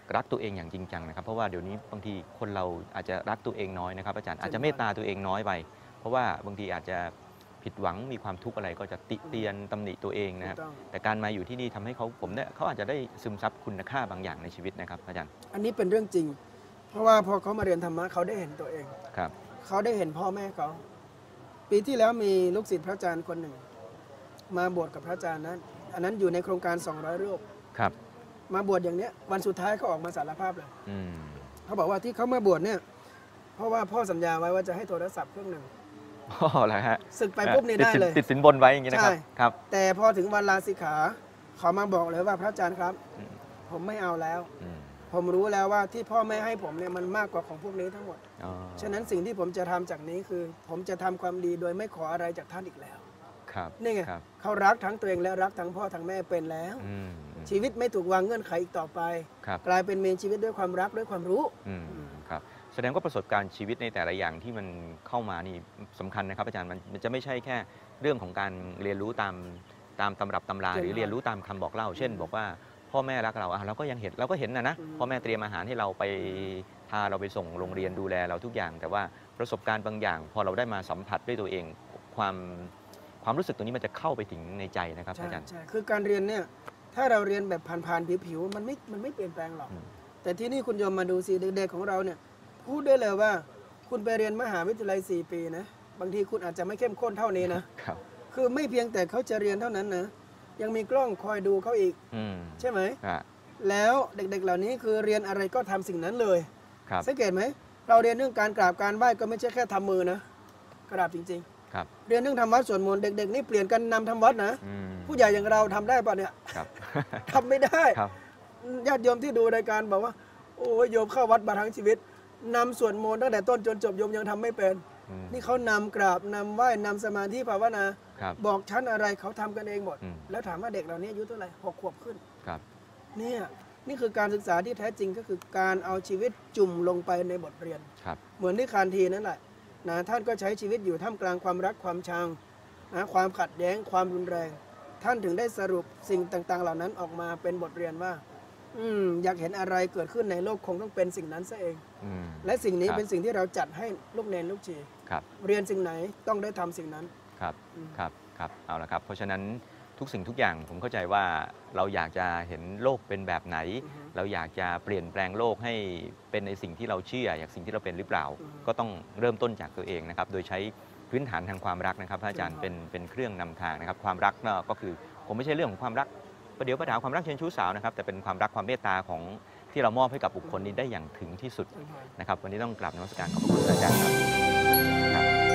รักตัวเองอย่างจริงจังนะครับเพราะว่าเดี๋ยวนี้บางทีคนเราอาจจะรักตัวเองน้อยนะครับอาจารย์อาจจะเมตตาตัวเองน้อยไปเพราะว่าบางทีอาจจะผิดหวังมีความทุกข์อะไรก็จะติเตียนตำหนิตัวเองนะครับแต่การมาอยู่ที่นี่ทำให้ผมเนี่ยเขาอาจจะได้ซึมซับคุณค่าบางอย่างในชีวิตนะครับอาจารย์อันนี้เป็นเรื่องจริง เพราะว่าพอเขามาเรียนธรรมะเขาได้เห็นตัวเองครับเขาได้เห็นพ่อแม่เขาปีที่แล้วมีลูกศิษย์พระอาจารย์คนหนึ่งมาบวชกับพระอาจารย์นั้นอันนั้นอยู่ในโครงการ200 รูปครับมาบวชอย่างเนี้ยวันสุดท้ายเขาออกมาสารภาพเลยเขาบอกว่าที่เขามาบวชเนี่ยเพราะว่าพ่อสัญญาไว้ว่าจะให้โทรศัพท์เครื่องหนึ่งพ่ออะไรฮะศึกไปปุ๊บนี่ได้เลยติดสินบนไว้อย่างนี้นะครับครับแต่พอถึงวันลาสิกขาเขามาบอกเลยว่าพระอาจารย์ครับผมไม่เอาแล้วผมรู้แล้วว่าที่พ่อแม่ให้ผมเนี่ยมันมากกว่าของพวกนี้ทั้งหมดฉะนั้นสิ่งที่ผมจะทำจากนี้คือผมจะทำความดีโดยไม่ขออะไรจากท่านอีกแล้วนี่ไงเขารักทั้งตัวเองและรักทั้งพ่อทั้งแม่เป็นแล้วชีวิตไม่ถูกวางเงื่อนไขอีกต่อไปกลายเป็นมีชีวิตด้วยความรักด้วยความรู้ครับแสดงว่าประสบการณ์ชีวิตในแต่ละอย่างที่มันเข้ามานี่สำคัญนะครับอาจารย์มันจะไม่ใช่แค่เรื่องของการเรียนรู้ตามตำรับตำราหรือเรียนรู้ตามคำบอกเล่าเช่นบอกว่าพ่อแม่รักเราก็ยังเห็นเราก็เห็นนะพ่อแม่เตรียมอาหารให้เราไปพาเราไปส่งโรงเรียนดูแลเราทุกอย่างแต่ว่าประสบการณ์บางอย่างพอเราได้มาสัมผัสด้วยตัวเองความรู้สึกตรงนี้มันจะเข้าไปถึงในใจนะครับอาจารย์ใช่คือการเรียนเนี่ยถ้าเราเรียนแบบผ่านๆผิวๆมันไม่เปลี่ยนแปลงหรอกแต่ที่นี่คุณโยมมาดูสิเด็กๆของเราเนี่ยพูดได้เลยว่าคุณไปเรียนมหาวิทยาลัย4 ปีนะบางทีคุณอาจจะไม่เข้มข้นเท่านี้นะคือไม่เพียงแต่เขาจะเรียนเท่านั้นนะยังมีกล้องคอยดูเขาอีกใช่ไหมแล้วเด็กๆเหล่านี้คือเรียนอะไรก็ทำสิ่งนั้นเลยสังเกตไหมเราเรียนเรื่องการกราบการไหว้ก็ไม่ใช่แค่ทำมือนะกราบจริงๆเรียนเรื่องทำวัดสวดมนต์เด็กๆนี่เปลี่ยนกันนำทำวัดนะผู้ใหญ่อย่างเราทำได้ป่ะเนี่ยทำไม่ได้ญาติโยมที่ดูรายการบอกว่าโอ้ยโยมเข้าวัดมาทั้งชีวิตนำสวดมนต์ตั้งแต่ต้นจนจบโยมยังทำไม่เป็นนี่เขานำกราบนำไหว้นำสมาธิภาวนาบอกชั้นอะไรเขาทำกันเองหมดแล้วถามว่าเด็กเหล่านี้อายุเท่าไหร่6 ขวบขึ้นเนี่ยนี่คือการศึกษาที่แท้จริงก็คือการเอาชีวิตจุ่มลงไปในบทเรียนเหมือนที่คานทีนั่นแหละนะท่านก็ใช้ชีวิตอยู่ท่ามกลางความรักความชังนะความขัดแย้งความรุนแรงท่านถึงได้สรุปสิ่งต่างๆเหล่านั้นออกมาเป็นบทเรียนว่าอยากเห็นอะไรเกิดขึ้นในโลกคงต้องเป็นสิ่งนั้นซะเองและสิ่งนี้เป็นสิ่งที่เราจัดให้ลูกเนรลูกชีเรียนสิ่งไหนต้องได้ทำสิ่งนั้นครับเอาละครับเพราะฉะนั้นทุกสิ่งทุกอย่างผมเข้าใจว่าเราอยากจะเห็นโลกเป็นแบบไหนเราอยากจะเปลี่ยนแปลงโลกให้เป็นในสิ่งที่เราเชื่ออย่างสิ่งที่เราเป็นหรือเปล่าก็ต้องเริ่มต้นจากตัวเองนะครับโดยใช้พื้นฐานทางความรักนะครับพระอาจารย์เป็นเครื่องนำทางนะครับความรักก็คือผมไม่ใช่เรื่องของความรักประเดี๋ยวประดาวความรักเชิงชู้สาวนะครับแต่เป็นความรักความเมตตาของที่เรามอบให้กับบุคคลนี้ได้อย่างถึงที่สุดนะครับวันนี้ต้องกราบนมัสการขอบคุณอาจารย์ครับ